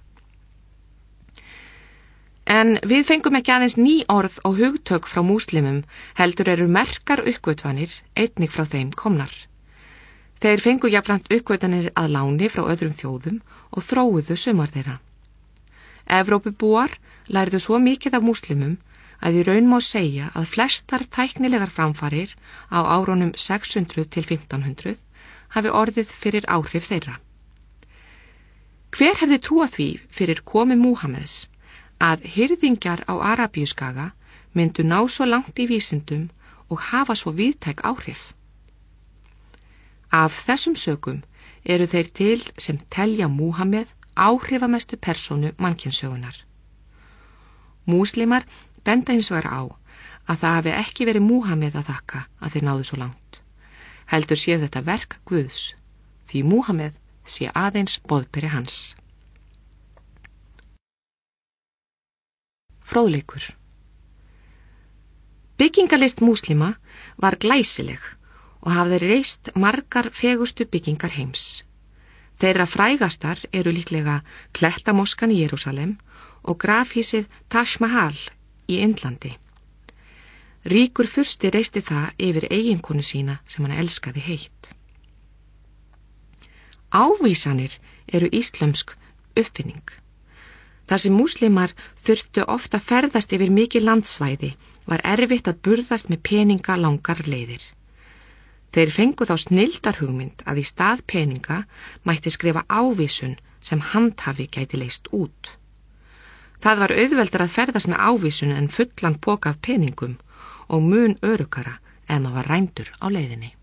En við fengum ekki aðeins ný orð og hugtök frá múslimum, heldur eru merkar uppgötvanir einnig frá þeim komnar. Þeir fengu jafnframt uppgötvanir að láni frá öðrum þjóðum og þróuðu sumar þeirra. Evrópubúar lærðu svo mikið af múslimum að í raun má segja að flestar tæknilegar framfarir á árunum 600 til 1500 hafi orðið fyrir áhrif þeirra. Hver hefði trúað því fyrir komu Múhameðs að hirðingjar á Arabíuskaga myndu ná svo langt í vísindum og hafa svo víðtæk áhrif? Af þessum sökum eru þeir til sem telja Múhameð áhrifamestu persónu mannkynssögunar. Múslimar benda hins vegar á að það hafi ekki verið Múhameð að þakka að þeir náðu svo langt. Heldur sé þetta verk Guðs, því Múhameð sé aðeins boðberi hans. Fróðleikur. Byggingarlist múslima var glæsileg og hafði reist margar fegustu byggingar heims. Þeirra frægastar eru líklega Klettamoskan í Jerúsalem og grafhýsið Taj Mahal í Indlandi. Ríkur fursti reisti það yfir eiginkonu sína sem hann elskaði heitt. Ávísanir eru íslömsk uppfinning. Þar sem múslimar þurftu ofta ferðast yfir mikið landsvæði var erfitt að burðast með peninga langar leiðir. Þeir fengu þá snilldarhugmynd að í stað peninga mætti skrifa ávísun sem handhafi gæti leyst út. Það var auðveldar að ferðast með ávísun en fullan poka af peningum og mun öruggara ef maður var rændur á leiðinni.